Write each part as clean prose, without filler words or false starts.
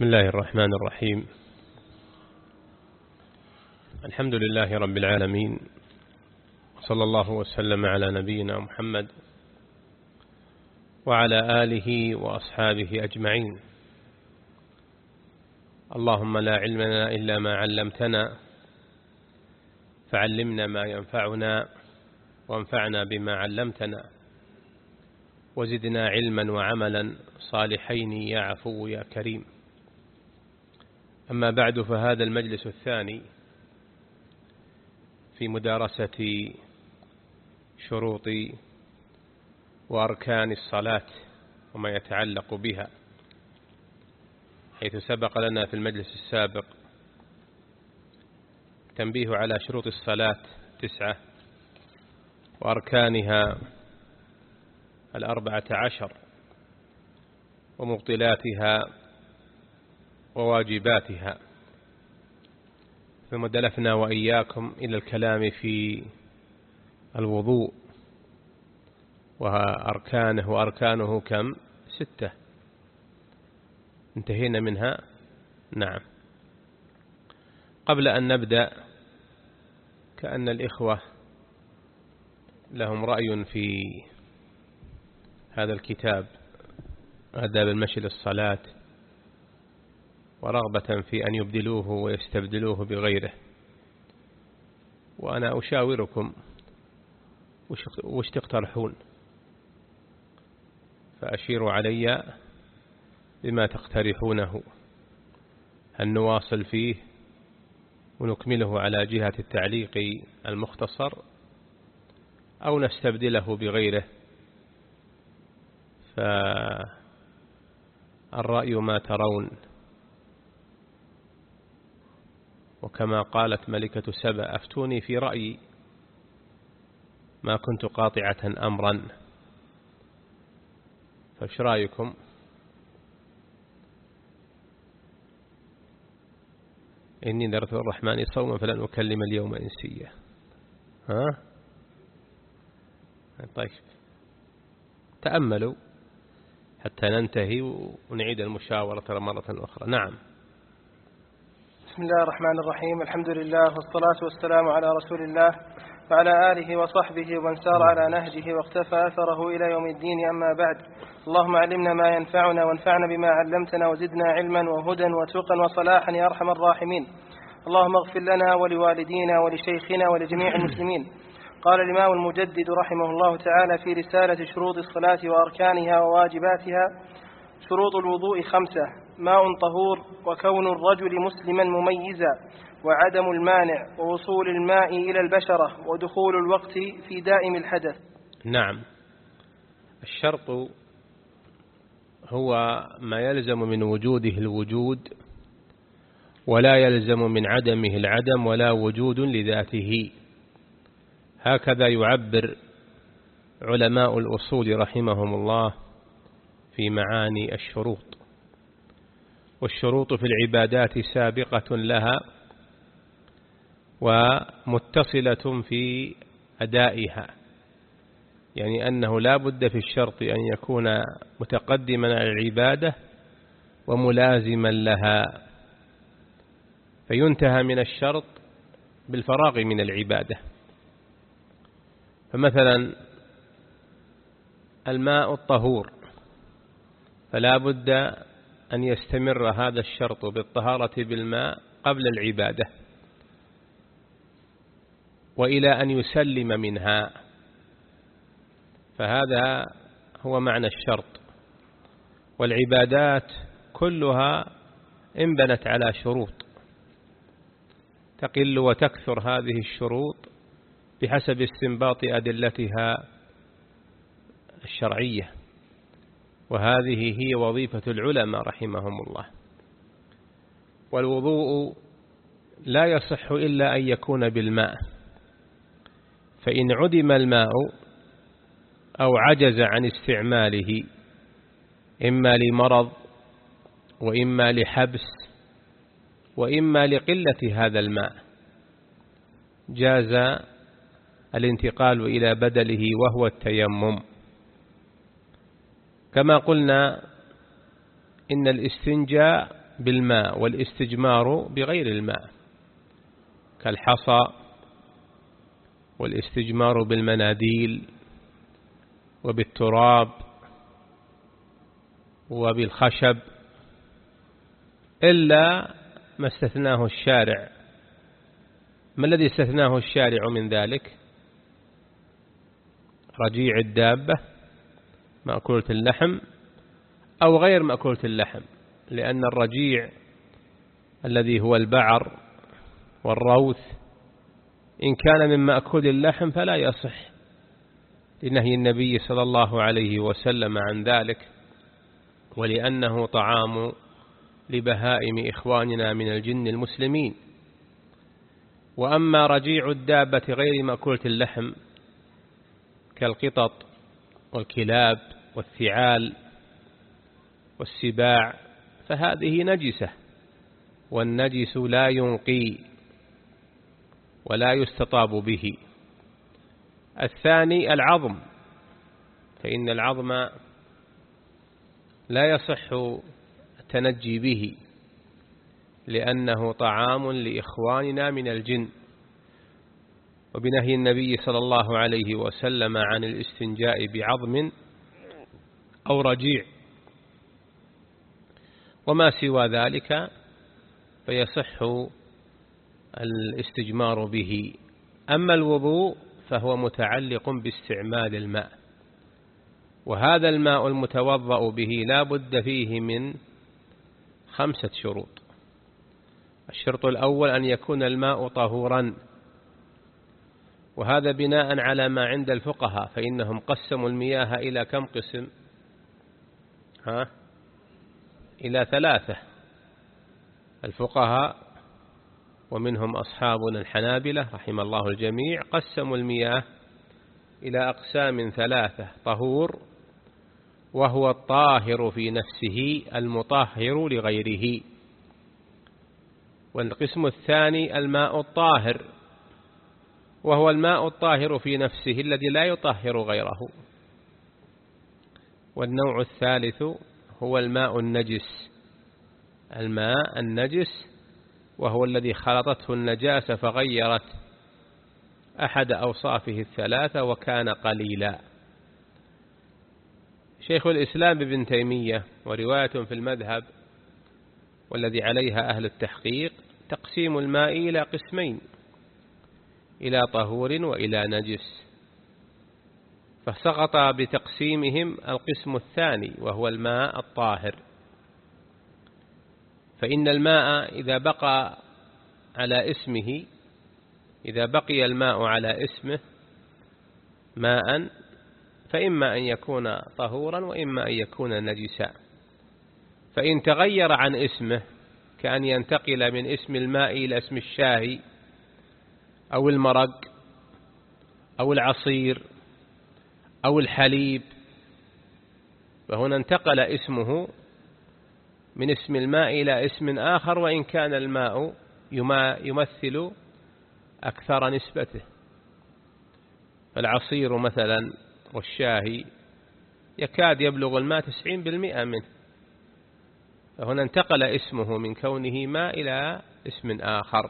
بسم الله الرحمن الرحيم. الحمد لله رب العالمين، صلى الله وسلم على نبينا محمد وعلى آله وأصحابه أجمعين. اللهم لا علم لنا إلا ما علمتنا، فعلمنا ما ينفعنا وانفعنا بما علمتنا، وزدنا علما وعملا صالحين يا عفو يا كريم. أما بعد، فهذا المجلس الثاني في مدارسة شروط وأركان الصلاة وما يتعلق بها، حيث سبق لنا في المجلس السابق تنبيه على شروط الصلاة 9 وأركانها 14 ومبطلاتها وواجباتها، ثم دلفنا وإياكم إلى الكلام في الوضوء وأركانه كم؟ 6 انتهينا منها. نعم. قبل أن نبدأ، كأن الإخوة لهم رأي في هذا الكتاب آداب المشي للصلاة، ورغبة في أن يبدلوه ويستبدلوه بغيره، وأنا أشاوركم وش تقترحون، فأشيروا علي بما تقترحونه. هل نواصل فيه ونكمله على جهة التعليق المختصر، أو نستبدله بغيره؟ فالرأي ما ترون. وكما قالت ملكة سبأ: أفتوني في رأيي ما كنت قاطعة أمرا. فايش رأيكم؟ إني نذرت الرحمن صوما فلن أكلم اليوم إنسيا. طيب، تأملوا حتى ننتهي ونعيد المشاورة مرة أخرى. نعم. بسم الله الرحمن الرحيم. الحمد لله والصلاة والسلام على رسول الله وعلى آله وصحبه ومن سار على نهجه واقتفى أثره إلى يوم الدين. أما بعد، اللهم علمنا ما ينفعنا وانفعنا بما علمتنا وزدنا علما وهدى وتقا وصلاحا يا أرحم الراحمين. اللهم اغفر لنا ولوالدينا ولشيخنا ولجميع المسلمين. قال الإمام المجدد رحمه الله تعالى في رسالة شروط الصلاة وأركانها وواجباتها: شروط الوضوء 5: ماء طهور، وكون الرجل مسلما مميزا، وعدم المانع، ووصول الماء إلى البشرة، ودخول الوقت في دائم الحدث. نعم. الشرط هو ما يلزم من وجوده الوجود، ولا يلزم من عدمه العدم، ولا وجود لذاته. هكذا يعبر علماء الأصول رحمهم الله في معاني الشروط. والشروط في العبادات سابقة لها ومتصلة في أدائها، يعني أنه لا بد في الشرط أن يكون متقدما على العبادة وملازما لها، فينتهى من الشرط بالفراغ من العبادة. فمثلا الماء الطهور، فلا بد أن يستمر هذا الشرط بالطهارة بالماء قبل العبادة وإلى أن يسلم منها، فهذا هو معنى الشرط. والعبادات كلها انبنت على شروط، تقل وتكثر هذه الشروط بحسب استنباط أدلتها الشرعية، وهذه هي وظيفة العلماء رحمهم الله. والوضوء لا يصح إلا أن يكون بالماء، فإن عدم الماء أو عجز عن استعماله، إما لمرض وإما لحبس وإما لقلة هذا الماء، جاز الانتقال إلى بدله وهو التيمم. كما قلنا إن الاستنجاء بالماء والاستجمار بغير الماء، كالحصى والاستجمار بالمناديل وبالتراب وبالخشب، إلا ما استثناه الشارع. ما الذي استثناه الشارع من ذلك؟ رجيع الدابة مأكولة اللحم أو غير مأكولة اللحم، لأن الرجيع الذي هو البعر والروث إن كان من مأكول اللحم فلا يصح لنهي النبي صلى الله عليه وسلم عن ذلك، ولأنه طعام لبهائم إخواننا من الجن المسلمين. وأما رجيع الدابة غير مأكولة اللحم كالقطط والكلاب والثعال والسباع فهذه نجسة، والنجس لا ينقي ولا يستطاب به. الثاني العظم، فإن العظم لا يصح التنجي به لأنه طعام لإخواننا من الجن، وبنهي النبي صلى الله عليه وسلم عن الاستنجاء بعظم أو رجيع. وما سوى ذلك فيصح الاستجمار به. أما الوضوء فهو متعلق باستعمال الماء، وهذا الماء المتوضأ به لا بد فيه من 5 شروط. الشرط الأول أن يكون الماء طهورا، وهذا بناء على ما عند الفقهاء، فإنهم قسموا المياه إلى كم قسم؟ إلى 3. الفقهاء ومنهم أصحابنا الحنابلة رحم الله الجميع قسموا المياه إلى أقسام 3: طهور، وهو الطاهر في نفسه المطهر لغيره. والقسم الثاني الماء الطاهر، وهو الماء الطاهر في نفسه الذي لا يطهر غيره. والنوع الثالث هو الماء النجس، الماء النجس وهو الذي خلطته النجاسة فغيرت أحد أوصافه 3 وكان قليلا. شيخ الإسلام ابن تيمية ورواية في المذهب والذي عليها أهل التحقيق تقسيم الماء إلى قسمين: إلى طهور وإلى نجس، فسقط بتقسيمهم القسم الثاني وهو الماء الطاهر. فإن الماء إذا بقى على اسمه، إذا بقي الماء على اسمه ماء، فإما أن يكون طهورا وإما أن يكون نجسا. فإن تغير عن اسمه، كأن ينتقل من اسم الماء إلى اسم الشاي أو المرق أو العصير أو الحليب، فهنا انتقل اسمه من اسم الماء إلى اسم آخر، وإن كان الماء يمثل أكثر نسبته. فالعصير مثلا والشاهي يكاد يبلغ الماء 90% منه، فهنا انتقل اسمه من كونه ماء إلى اسم آخر.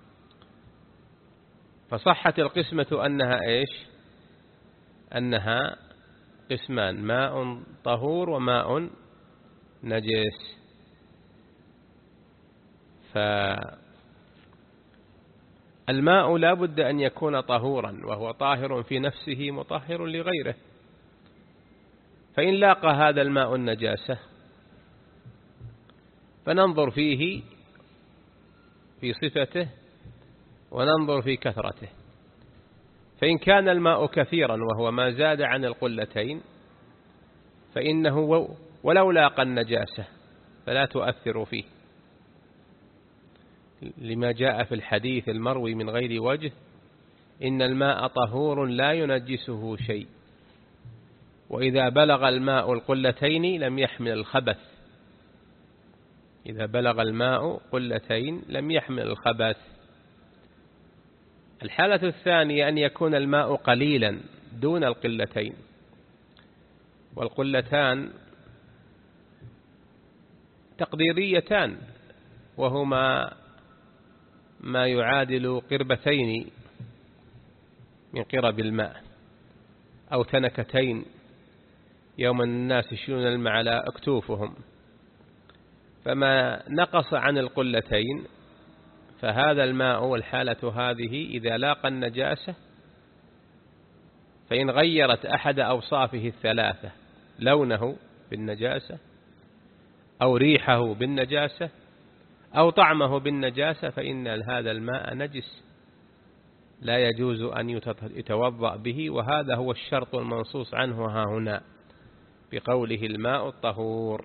فصحت القسمة أنها إيش؟ أنها قسمان: ماء طهور وماء نجس. فالماء لا بد أن يكون طهورا، وهو طاهر في نفسه مطهر لغيره. فإن لاقى هذا الماء النجاسة فننظر فيه في صفته وننظر في كثرته. فإن كان الماء كثيرا وهو ما زاد عن القلتين فإنه ولو لاقى النجاسة فلا تؤثر فيه، لما جاء في الحديث المروي من غير وجه: إن الماء طهور لا ينجسه شيء، وإذا بلغ الماء القلتين لم يحمل الخبث. إذا بلغ الماء قلتين لم يحمل الخبث. الحالة الثانية أن يكون الماء قليلا دون القلتين، والقلتان تقديريتان، وهما ما يعادل قربتين من قرب الماء أو تنكتين يوم الناس يشيلون الماء على أكتوفهم، فما نقص عن القلتين فهذا الماء والحالة هذه إذا لاقى النجاسة فإن غيرت أحد أوصافه الثلاثة، لونه بالنجاسة أو ريحه بالنجاسة أو طعمه بالنجاسة، فإن هذا الماء نجس لا يجوز أن يتوضأ به. وهذا هو الشرط المنصوص عنه ها هنا بقوله الماء الطهور.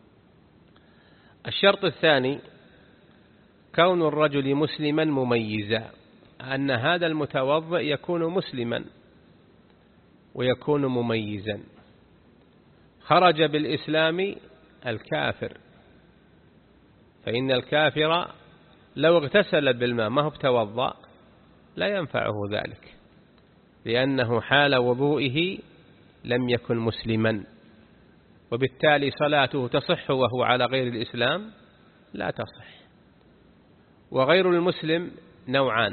الشرط الثاني كون الرجل مسلما مميزا، أن هذا المتوضأ يكون مسلما ويكون مميزا. خرج بالإسلام الكافر، فإن الكافر لو اغتسل بالماء ما هو بتوضأ لا ينفعه ذلك، لأنه حال وضوئه لم يكن مسلما، وبالتالي صلاته تصح وهو على غير الإسلام لا تصح. وغير المسلم نوعان: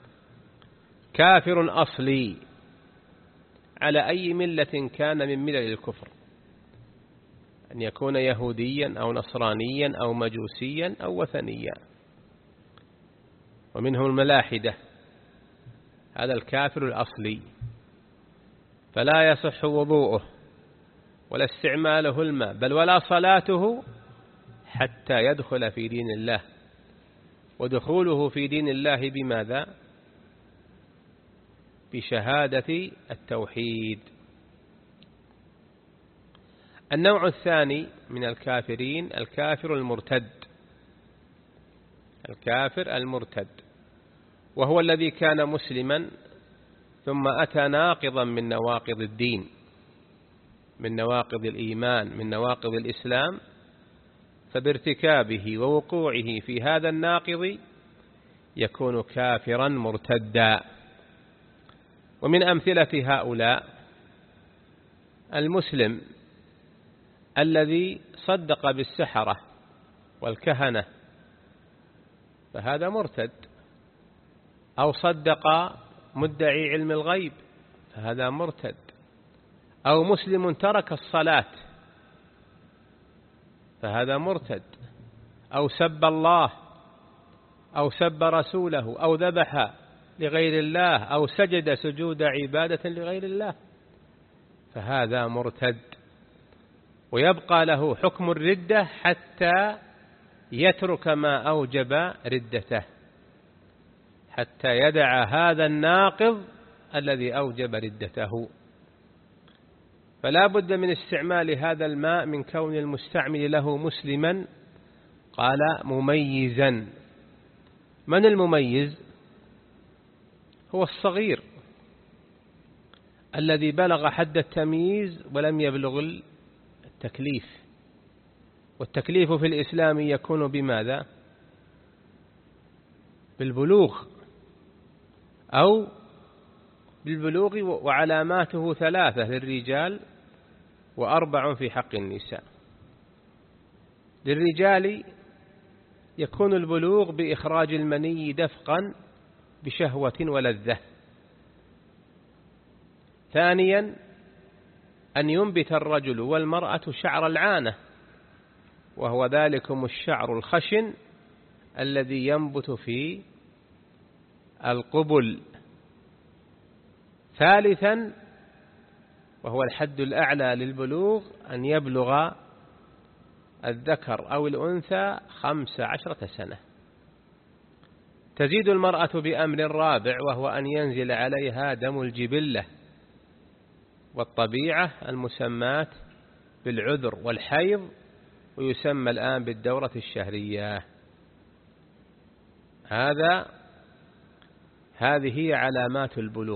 كافر أصلي على أي ملة كان من ملل الكفر، أن يكون يهوديا أو نصرانيا أو مجوسيا أو وثنيا، ومنهم الملاحدة، هذا الكافر الأصلي فلا يصح وضوءه ولا استعماله الماء بل ولا صلاته حتى يدخل في دين الله. ودخوله في دين الله بماذا؟ بشهادة التوحيد. النوع الثاني من الكافرين الكافر المرتد، الكافر المرتد، وهو الذي كان مسلما ثم أتى ناقضا من نواقض الدين، من نواقض الإيمان، من نواقض الإسلام، فبارتكابه ووقوعه في هذا الناقض يكون كافرا مرتدا. ومن أمثلة هؤلاء المسلم الذي صدق بالسحرة والكهنة فهذا مرتد، أو صدق مدعي علم الغيب فهذا مرتد، أو مسلم ترك الصلاة فهذا مرتد، أو سب الله أو سب رسوله أو ذبح لغير الله أو سجد سجود عبادة لغير الله فهذا مرتد، ويبقى له حكم الردة حتى يترك ما أوجب ردته، حتى يدع هذا الناقض الذي أوجب ردته. فلا بد من استعمال هذا الماء من كون المستعمل له مسلما. قال مميزا. من المميز؟ هو الصغير الذي بلغ حد التمييز ولم يبلغ التكليف. والتكليف في الإسلام يكون بماذا؟ بالبلوغ، أو بالبلوغ وعلاماته 3 للرجال و4 في حق النساء. للرجال يكون البلوغ بإخراج المني دفقا بشهوة ولذة. ثانيا أن ينبت الرجل والمرأة شعر العانة، وهو ذلكم الشعر الخشن الذي ينبت في القبل. ثالثا وهو الحد الأعلى للبلوغ أن يبلغ الذكر أو الأنثى 15 سنة. تزيد المرأة بأمر رابع وهو أن ينزل عليها دم الجبلة والطبيعة المسمات بالعذر والحيض، ويسمى الآن بالدورة الشهرية. هذه هي علامات البلوغ.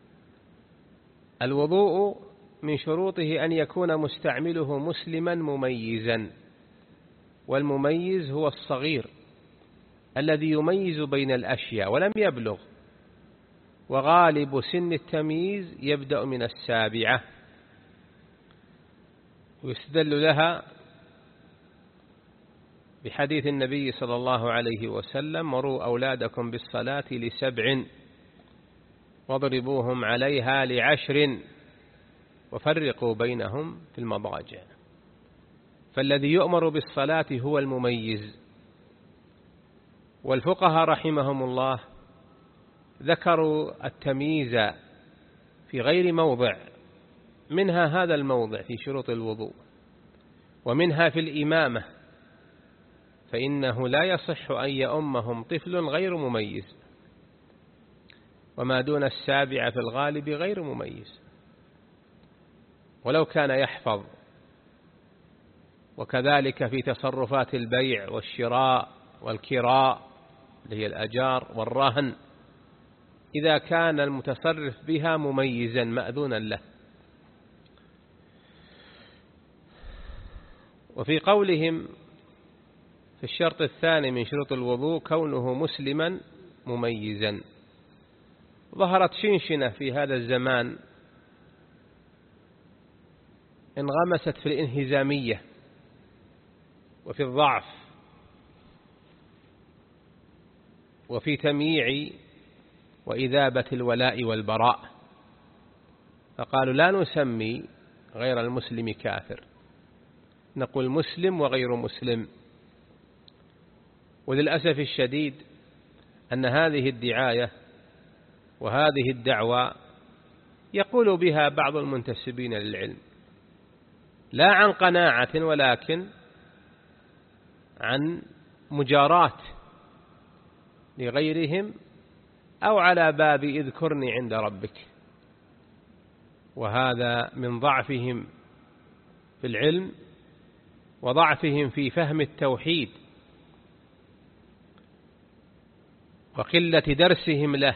الوضوء من شروطه أن يكون مستعمله مسلما مميزا، والمميز هو الصغير الذي يميز بين الأشياء ولم يبلغ، وغالب سن التمييز يبدأ من 7، ويستدل لها بحديث النبي صلى الله عليه وسلم: مروا أولادكم بالصلاة ل7 واضربوهم عليها ل10 وفرقوا بينهم في المضاجع. فالذي يؤمر بالصلاة هو المميز. والفقهاء رحمهم الله ذكروا التمييز في غير موضع، منها هذا الموضع في شروط الوضوء، ومنها في الإمامة، فإنه لا يصح أن يؤمهم طفل غير مميز، وما دون 7 في الغالب غير مميز ولو كان يحفظ. وكذلك في تصرفات البيع والشراء والكراء اللي هي الأجار والرهن، إذا كان المتصرف بها مميزا مأذونا له. وفي قولهم في الشرط الثاني من شروط الوضوء كونه مسلما مميزا، ظهرت شنشنة في هذا الزمان انغمست في الانهزامية وفي الضعف وفي تمييع وإذابة الولاء والبراء، فقالوا لا نسمي غير المسلم كافر، نقول مسلم وغير مسلم. وللأسف الشديد أن هذه الدعاية وهذه الدعوة يقول بها بعض المنتسبين للعلم، لا عن قناعة ولكن عن مجاراة لغيرهم، أو على باب اذكرني عند ربك. وهذا من ضعفهم في العلم وضعفهم في فهم التوحيد وقلة درسهم له،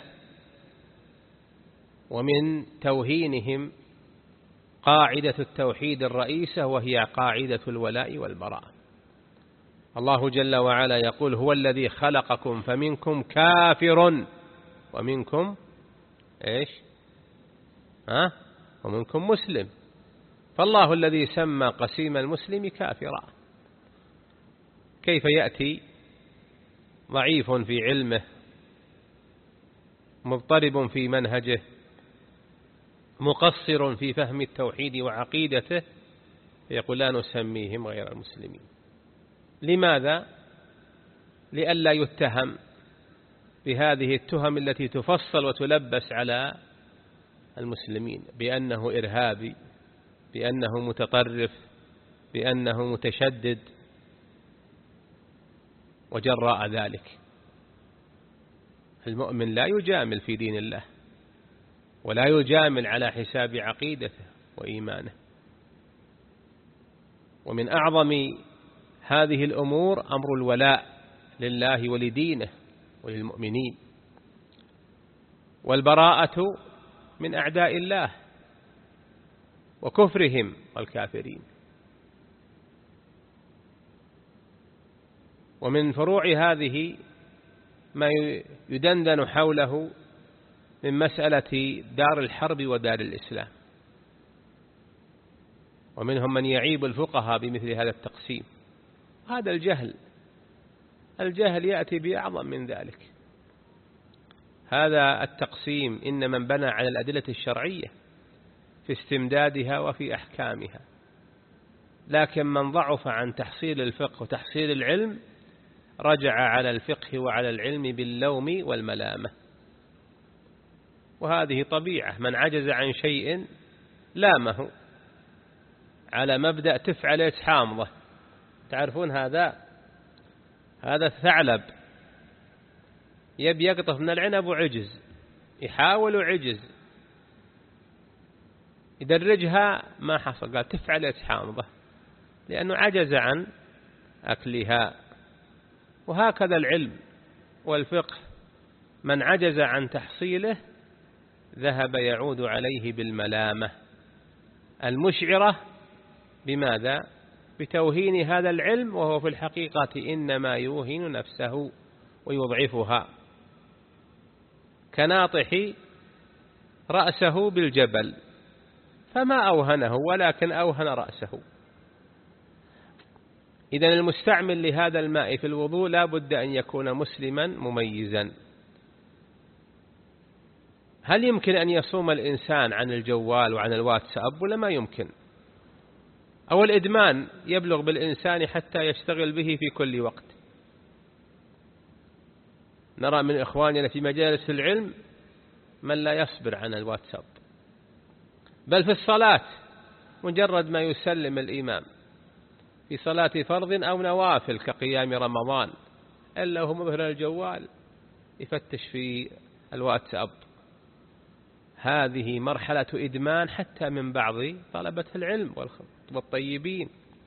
ومن توهينهم قاعدة التوحيد الرئيسة وهي قاعدة الولاء والبراء. الله جل وعلا يقول: هو الذي خلقكم فمنكم كافر ومنكم إيش؟ ومنكم مسلم. فالله الذي سمى قسيم المسلم كافرا. كيف يأتي ضعيف في علمه مضطرب في منهجه مقصر في فهم التوحيد وعقيدته يقول لا نسميهم غير المسلمين؟ لماذا؟ لئلا يتهم بهذه التهم التي تفصل وتلبس على المسلمين بأنه إرهابي، بأنه متطرف، بأنه متشدد. وجراء ذلك المؤمن لا يجامل في دين الله، ولا يجامل على حساب عقيدته وإيمانه. ومن أعظم هذه الأمور أمر الولاء لله ولدينه وللمؤمنين، والبراءة من أعداء الله وكفرهم والكافرين. ومن فروع هذه ما يدندن حوله من مسألة دار الحرب ودار الإسلام، ومنهم من يعيب الفقهاء بمثل هذا التقسيم. هذا الجهل يأتي بأعظم من ذلك. هذا التقسيم إن من بنى على الأدلة الشرعية في استمدادها وفي أحكامها، لكن من ضعف عن تحصيل الفقه وتحصيل العلم رجع على الفقه وعلى العلم باللوم والملامة. وهذه طبيعة، من عجز عن شيء لامه على مبدأ تفعل حامضة. تعرفون هذا الثعلب يبي يقطف من العنب وعجز، يحاول وعجز، يدرجها ما حصل، قال تفعل حامضة لأنه عجز عن أكلها. وهكذا العلم والفقه، من عجز عن تحصيله ذهب يعود عليه بالملامة المشعرة بماذا؟ بتوهين هذا العلم، وهو في الحقيقة إنما يوهن نفسه ويضعفها، كناطح رأسه بالجبل فما أوهنه ولكن أوهن رأسه. إذن المستعمل لهذا الماء في الوضوء لا بد أن يكون مسلما مميزا. هل يمكن أن يصوم الإنسان عن الجوال وعن الواتساب ولا ما يمكن؟ أو الإدمان يبلغ بالإنسان حتى يشتغل به في كل وقت؟ نرى من إخواننا في مجالس العلم من لا يصبر عن الواتساب، بل في الصلاة مجرد ما يسلم الإمام في صلاة فرض أو نوافل كقيام رمضان إلا هو مظهر الجوال يفتش في الواتساب. هذه مرحلة إدمان حتى من بعض طلبة العلم والطيبين،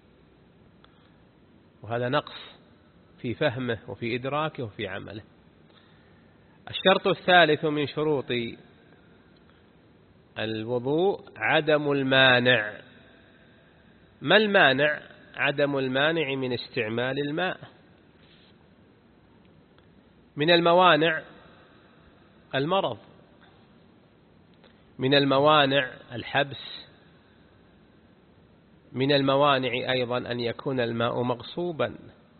وهذا نقص في فهمه وفي إدراكه وفي عمله. الشرط الثالث من شروط الوضوء عدم المانع. ما المانع؟ عدم المانع من استعمال الماء. من الموانع المرض، من الموانع الحبس، من الموانع أيضا أن يكون الماء مغصوبا،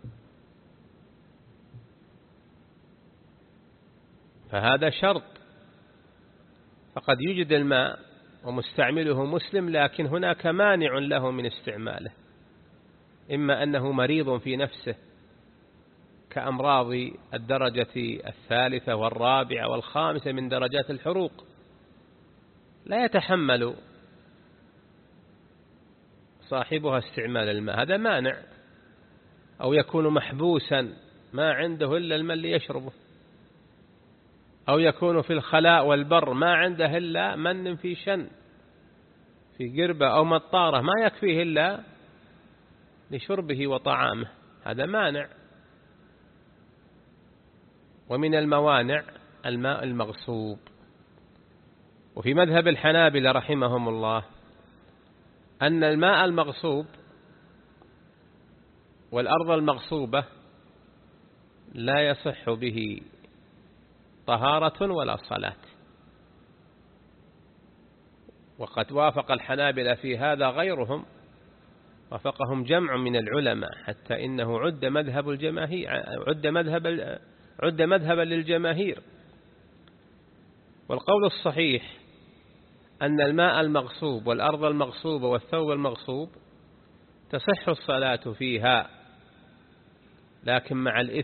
فهذا شرط. فقد يوجد الماء ومستعمله مسلم لكن هناك مانع له من استعماله، إما أنه مريض في نفسه كأمراض الدرجة الثالثة والرابعة والخامسة من درجات الحروق لا يتحمل صاحبها استعمال الماء، هذا مانع. أو يكون محبوسا ما عنده إلا الماء اللي يشربه، أو يكون في الخلاء والبر ما عنده إلا من في شن في قربة أو مطارة ما يكفيه إلا لشربه وطعامه، هذا مانع. ومن الموانع الماء المغصوب. وفي مذهب الحنابلة رحمهم الله أن الماء المغصوب والأرض المغصوبة لا يصح به طهارة ولا صلاة. وقد وافق الحنابلة في هذا غيرهم، وافقهم جمع من العلماء، حتى إنه عد مذهبا للجماهير. والقول الصحيح أن الماء المغصوب والأرض المغصوبة والثوب المغصوب تصح الصلاة فيها، لكن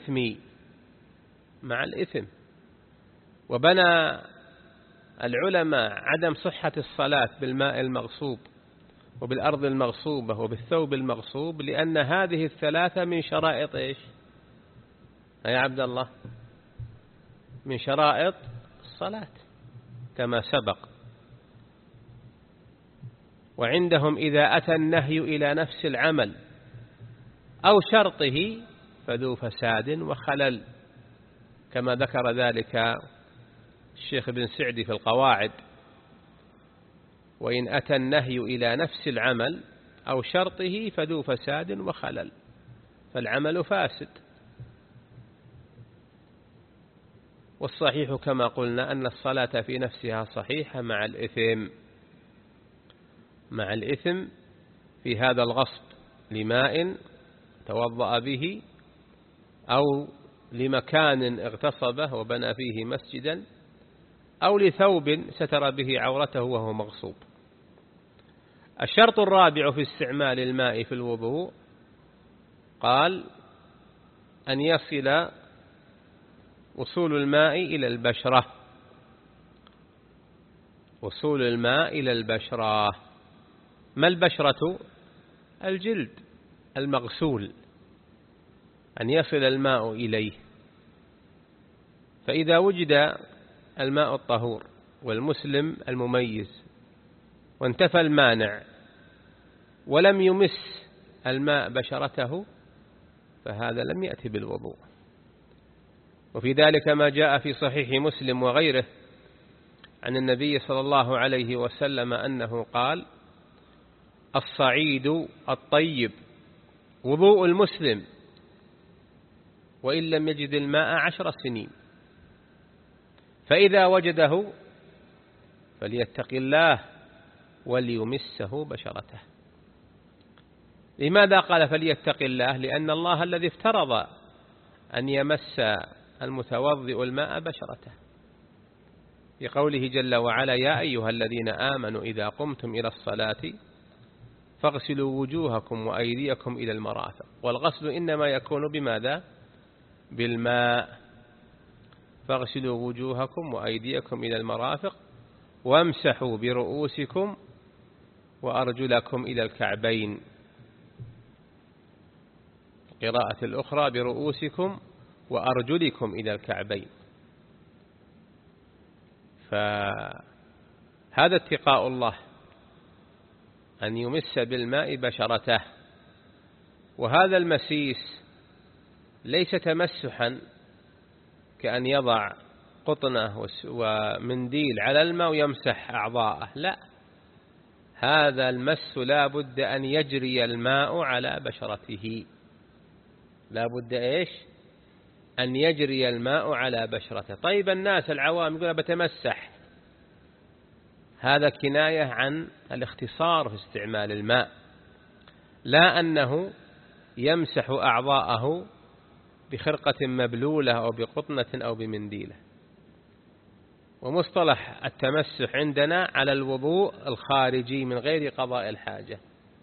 مع الإثم. وبنى العلماء عدم صحة الصلاة بالماء المغصوب وبالأرض المغصوبة وبالثوب المغصوب لأن هذه الثلاثة من شرائط إيش يا عبد الله؟ من شرائط الصلاة كما سبق. وعندهم إذا أتى النهي إلى نفس العمل أو شرطه فذو فساد وخلل، كما ذكر ذلك الشيخ ابن سعدي في القواعد: وإن أتى النهي إلى نفس العمل أو شرطه فذو فساد وخلل، فالعمل فاسد. والصحيح كما قلنا أن الصلاة في نفسها صحيحة مع الإثم في هذا الغصب لماء توضأ به أو لمكان اغتصبه وبنى فيه مسجدا أو لثوب ستر به عورته وهو مغصوب. الشرط الرابع في استعمال الماء في الوضوء قال أن يصل وصول الماء إلى البشرة. وصول الماء إلى البشرة. ما البشرة؟ الجلد المغسول، أن يصل الماء إليه. فإذا وجد الماء الطهور والمسلم المميز وانتفى المانع ولم يمس الماء بشرته فهذا لم يأتي بالوضوء. وفي ذلك ما جاء في صحيح مسلم وغيره عن النبي صلى الله عليه وسلم أنه قال: الصعيد الطيب وضوء المسلم وإن لم يجد الماء 10 سنين، فإذا وجده فليتق الله وليمسه بشرته. لماذا قال فليتق الله؟ لأن الله الذي افترض أن يمس المتوضئ الماء بشرته، بقوله جل وعلا: يا أيها الذين آمنوا إذا قمتم إلى الصلاة فاغسلوا وجوهكم وأيديكم إلى المرافق. والغسل إنما يكون بماذا؟ بالماء. فاغسلوا وجوهكم وأيديكم إلى المرافق وامسحوا برؤوسكم وأرجلكم إلى الكعبين. قراءة الأخرى: برؤوسكم وأرجلكم إلى الكعبين. فهذا اتقاء الله أن يمس بالماء بشرته. وهذا المسيس ليس تمسحا كأن يضع قطنة ومنديل على الماء ويمسح أعضاءه، لا، هذا المس لا بد أن يجري الماء على بشرته، لا بد إيش؟ أن يجري الماء على بشرته. طيب الناس العوام يقول بتمسح، هذا كناية عن الاختصار في استعمال الماء، لا أنه يمسح أعضاءه بخرقة مبلولة أو بقطنة أو بمنديلة. ومصطلح التمسح عندنا على الوضوء الخارجي من غير قضاء الحاجة،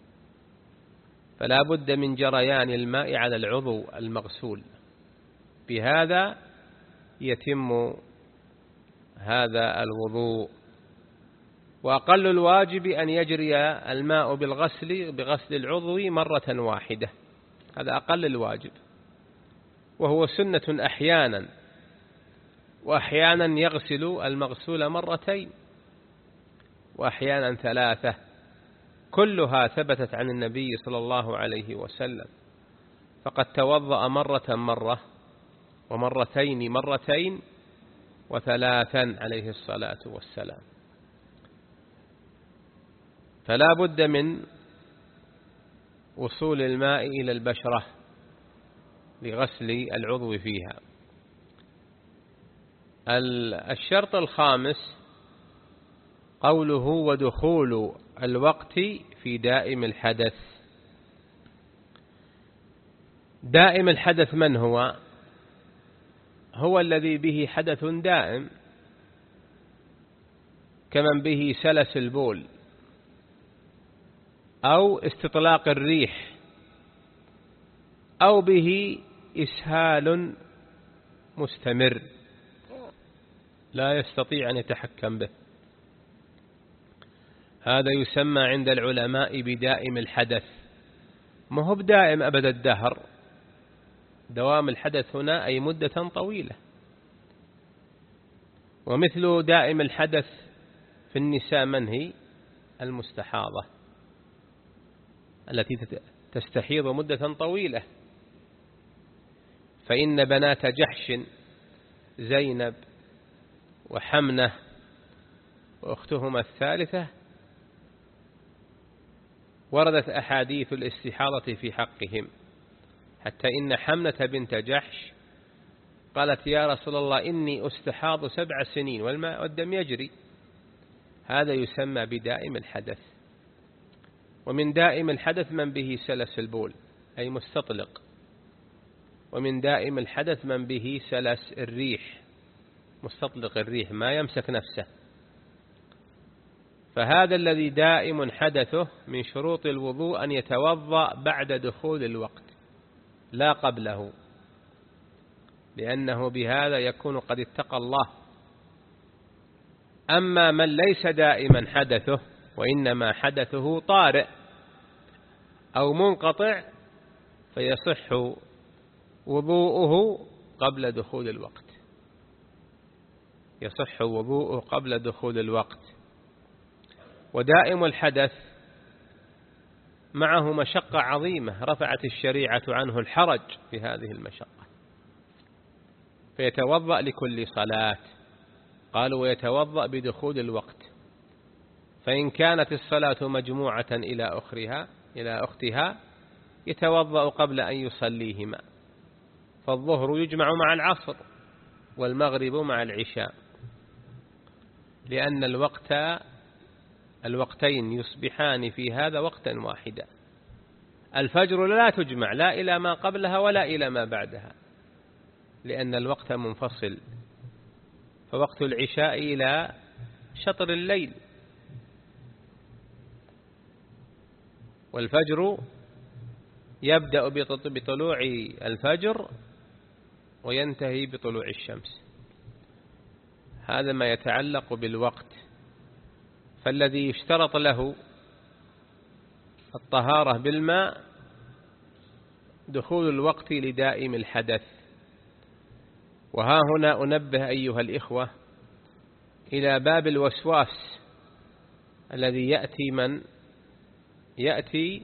فلا بد من جريان الماء على العضو المغسول، بهذا يتم هذا الوضوء. وأقل الواجب أن يجري الماء بغسل العضو مرة واحدة، هذا أقل الواجب، وهو سنة أحيانا، وأحيانا يغسل المغسول مرتين، وأحيانا ثلاثة، كلها ثبتت عن النبي صلى الله عليه وسلم، فقد توضأ مرة ومرتين مرتين وثلاثا عليه الصلاة والسلام. فلا بد من وصول الماء إلى البشرة لغسل العضو فيها. الشرط الخامس قوله: ودخول الوقت في دائم الحدث. دائم الحدث من هو؟ هو الذي به حدث دائم، كمن به سلس البول أو استطلاق الريح أو به إسهال مستمر لا يستطيع أن يتحكم به، هذا يسمى عند العلماء بدائم الحدث. ما هو بدائم أبد الدهر، دوام الحدث هنا أي مدة طويلة. ومثل دائم الحدث في النساء من هي؟ المستحاضة التي تستحيض مدة طويلة، فإن بنات جحش زينب وحمنة وأختهما الثالثة وردت أحاديث الاستحاضة في حقهم، حتى إن حمنة بنت جحش قالت: يا رسول الله إني أستحاض 7 سنين والدم يجري. هذا يسمى بدائم الحدث. ومن دائم الحدث من به سلس البول أي مستطلق، ومن دائم الحدث من به سلس الريح مستطلق الريح ما يمسك نفسه. فهذا الذي دائم حدثه من شروط الوضوء أن يتوضأ بعد دخول الوقت لا قبله، لأنه بهذا يكون قد اتقى الله. أما من ليس دائما حدثه وإنما حدثه طارئ أو منقطع فيصح وضوءه قبل دخول الوقت، يصح وضوءه قبل دخول الوقت. ودائم الحدث معه مشقة عظيمة رفعت الشريعة عنه الحرج في هذه المشقة، فيتوضأ لكل صلاة. قالوا: ويتوضأ بدخول الوقت، فإن كانت الصلاة مجموعة إلى أختها يتوضأ قبل أن يصليهما، فالظهر يجمع مع العصر والمغرب مع العشاء، لأن الوقتين يصبحان في هذا وقتا واحدا. الفجر لا تجمع لا إلى ما قبلها ولا إلى ما بعدها، لأن الوقت منفصل، فوقت العشاء إلى شطر الليل، والفجر يبدأ بطلوع الفجر وينتهي بطلوع الشمس. هذا ما يتعلق بالوقت. فالذي يشترط له الطهارة بالماء دخول الوقت لدائم الحدث. وها هنا أنبه أيها الإخوة إلى باب الوسواس الذي يأتي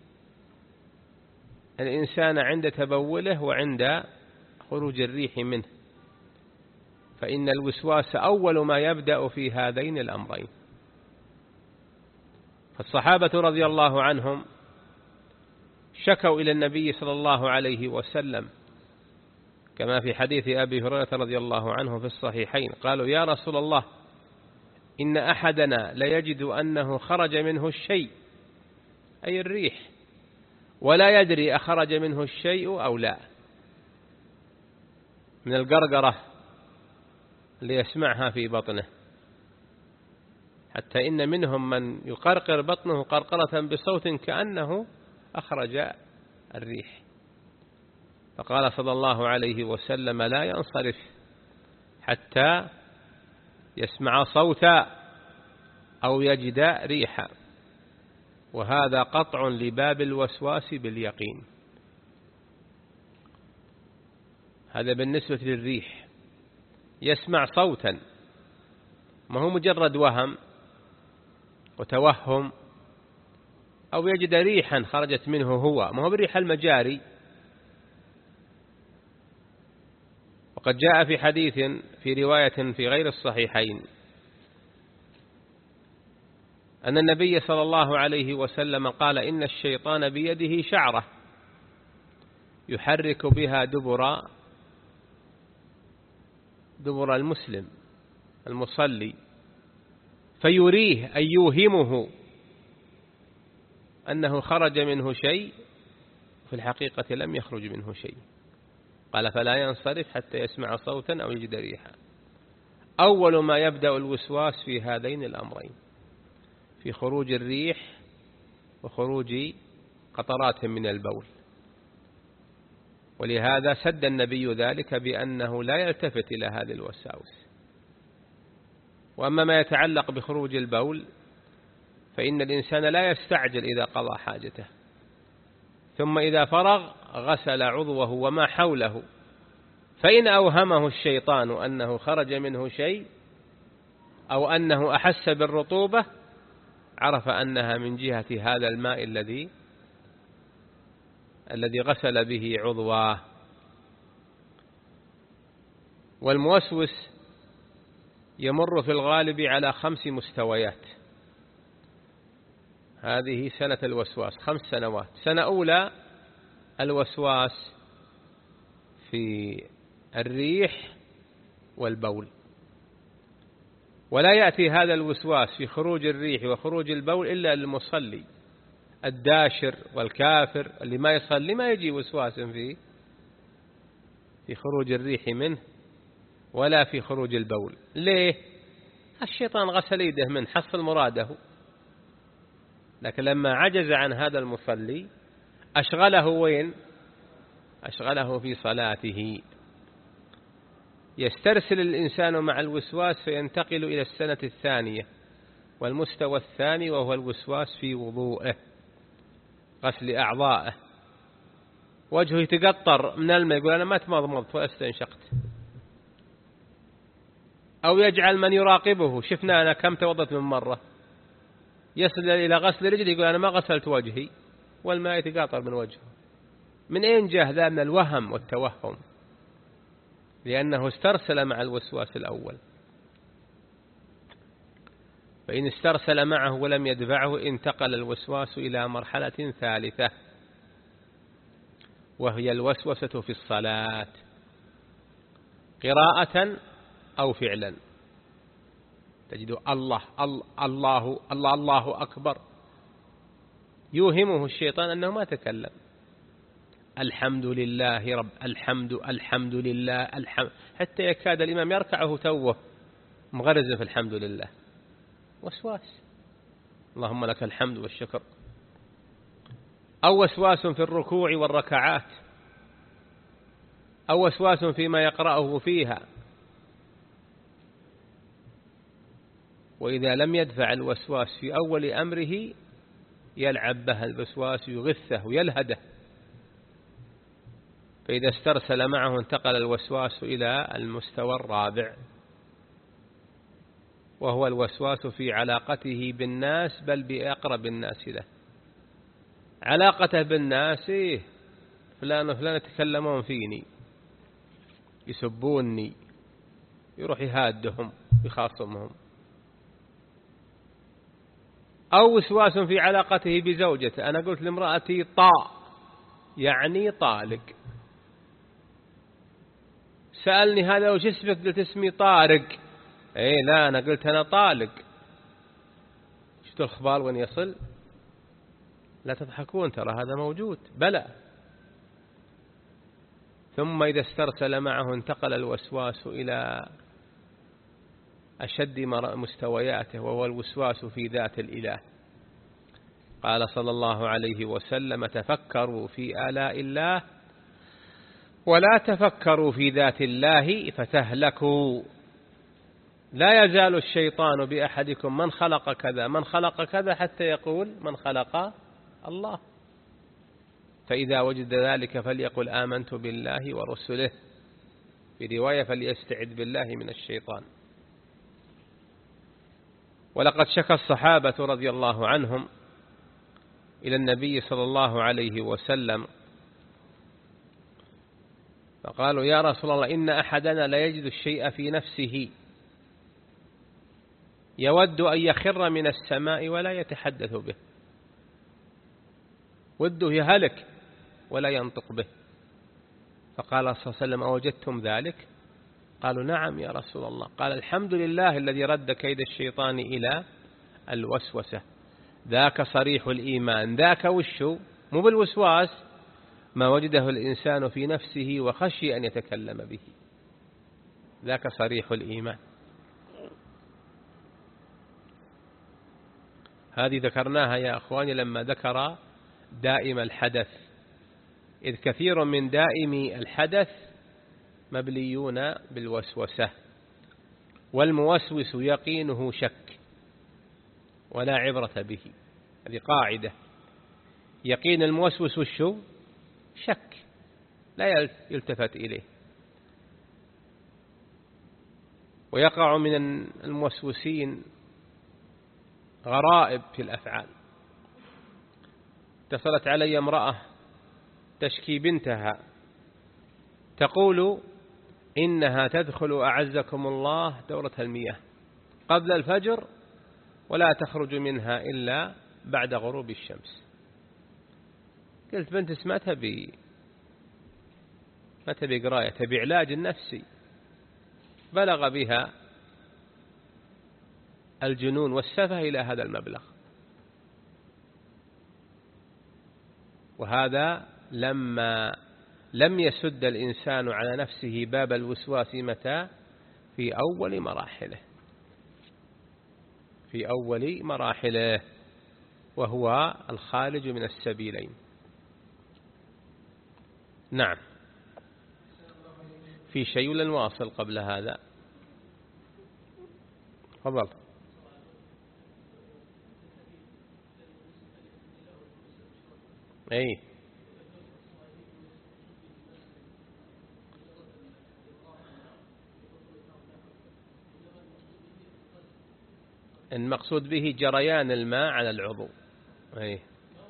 الإنسان عند تبوله وعند خروج الريح منه، فإن الوسواس أول ما يبدأ في هذين الأمرين. فالصحابة رضي الله عنهم شكوا إلى النبي صلى الله عليه وسلم كما في حديث أبي هريرة رضي الله عنه في الصحيحين، قالوا: يا رسول الله، إن أحدنا ليجد أنه خرج منه الشيء، أي الريح، ولا يدري أخرج منه الشيء أو لا، من القرقرة اللي يسمعها في بطنه، حتى إن منهم من يقرقر بطنه قرقرة بصوت كأنه أخرج الريح. فقال صلى الله عليه وسلم: لا ينصرف حتى يسمع صوتا أو يجد ريحا. وهذا قطع لباب الوسواس باليقين. هذا بالنسبة للريح. يسمع صوتا، ما هو مجرد وهم وتوهم، أو يجد ريحا خرجت منه هو، ما هو بريح المجاري. وقد جاء في حديث في رواية في غير الصحيحين أن النبي صلى الله عليه وسلم قال: إن الشيطان بيده شعرة يحرك بها دبر المسلم المصلي، فيريه أن يوهمه أنه خرج منه شيء، في الحقيقة لم يخرج منه شيء. قال: فلا ينصرف حتى يسمع صوتا أو يجد ريحا. أول ما يبدأ الوسواس في هذين الأمرين، في خروج الريح وخروج قطرات من البول. ولهذا سد النبي ذلك بأنه لا يلتفت إلى هذه الوساوس. وأما ما يتعلق بخروج البول فإن الإنسان لا يستعجل إذا قضى حاجته، ثم إذا فرغ غسل عضوه وما حوله، فإن أوهمه الشيطان أنه خرج منه شيء أو أنه أحس بالرطوبة عرف أنها من جهة هذا الماء الذي غسل به عضواه. والموسوس يمر في الغالب على 5 مستويات. هذه سنة الوسواس 5 سنوات. سنة أولى الوسواس في الريح والبول، ولا يأتي هذا الوسواس في خروج الريح وخروج البول إلا للمصلي الداشر والكافر اللي ما يصلي، ما يجي وسواس في خروج الريح منه ولا في خروج البول. ليه؟ الشيطان غسل يده منه، حصل مراده. لكن لما عجز عن هذا المصلي أشغله وين؟ أشغله في صلاته. يسترسل الإنسان مع الوسواس فينتقل إلى السنة الثانية والمستوى الثاني، وهو الوسواس في وضوءه، غسل أعضائه. وجهه يتقطر من الماء يقول: أنا ما تمضمضت ولا استنشقت. أو يجعل من يراقبه: شفنا أنا كم توضت من مرة. يصل إلى غسل رجلي يقول: أنا ما غسلت وجهي، والماء يتقاطر من وجهه. من أين جاء ذا؟ من الوهم والتوهم، لأنه استرسل مع الوسواس الأول. فإن استرسل معه ولم يدفعه انتقل الوسواس إلى مرحلة ثالثة، وهي الوسوسة في الصلاة، قراءة أو فعلا. تجد الله الله الله الله الله أكبر، يوهمه الشيطان أنه ما تكلم. الحمد لله رب، الحمد لله الحمد، حتى يكاد الإمام يركعه توه مغرز في الحمد لله. وسواس. اللهم لك الحمد والشكر. أو وسواس في الركوع والركعات، أو وسواس فيما يقرأه فيها. وإذا لم يدفع الوسواس في أول أمره يلعب به الوسواس، يغثه ويلهده. فإذا استرسل معه انتقل الوسواس إلى المستوى الرابع، وهو الوسواس في علاقته بالناس، بل بأقرب الناس له. علاقته بالناس، فلان وفلان يتكلمون فيني، يسبوني، يروح يهادهم يخاصمهم. أو وسواس في علاقته بزوجته. أنا قلت لامرأتي طاء، يعني طالق. سألني هذا وش اسمك؟ قلت اسمي طارق. ايه لا، أنا قلت أنا طالق. شفتوا الخبال وين يصل؟ لا تضحكون، ترى هذا موجود. بلى. ثم إذا استرسل معه انتقل الوسواس إلى أشد مستوياته، وهو الوسواس في ذات الإله. قال صلى الله عليه وسلم: تفكروا في آلاء الله ولا تفكروا في ذات الله فتهلكوا. لا يزال الشيطان بأحدكم من خلق كذا من خلق كذا حتى يقول من خلق الله. فإذا وجد ذلك فليقل آمنت بالله ورسله. في رواية فليستعذ بالله من الشيطان. ولقد شكى الصحابة رضي الله عنهم إلى النبي صلى الله عليه وسلم فقالوا: يا رسول الله، إن أحدنا لا يجد الشيء في نفسه يود أن يخر من السماء ولا يتحدث به، وده يهلك ولا ينطق به. فقال صلى الله عليه وسلم: أوجدتم ذلك؟ قالوا: نعم يا رسول الله. قال: الحمد لله الذي رد كيد الشيطان إلى الوسوسة. ذاك صريح الإيمان. ذاك وشو؟ مو بالوسواس، ما وجده الإنسان في نفسه وخشي أن يتكلم به. ذاك صريح الإيمان. هذه ذكرناها يا أخواني لما ذكر دائم الحدث، إذ كثير من دائمي الحدث مبليون بالوسوسة، والموسوس يقينه شك ولا عبرة به. هذه قاعدة. يقين الموسوس وشو؟ شك، لا يلتفت إليه. ويقع من الموسوسين غرائب في الأفعال. اتصلت علي امرأة تشكي بنتها، تقول إنها تدخل أعزكم الله دورة المياه قبل الفجر ولا تخرج منها إلا بعد غروب الشمس. قلت: بنت ما تبي قراية، تبي علاج النفسي. بلغ بها الجنون والسفه إلى هذا المبلغ. وهذا لما لم يسد الإنسان على نفسه باب الوسواس متى؟ في أول مراحله. في أول مراحله، وهو الخارج من السبيلين. نعم. في شيء ولا نواصل قبل هذا؟ تفضل. أي المقصود به جريان الماء على العضو. أي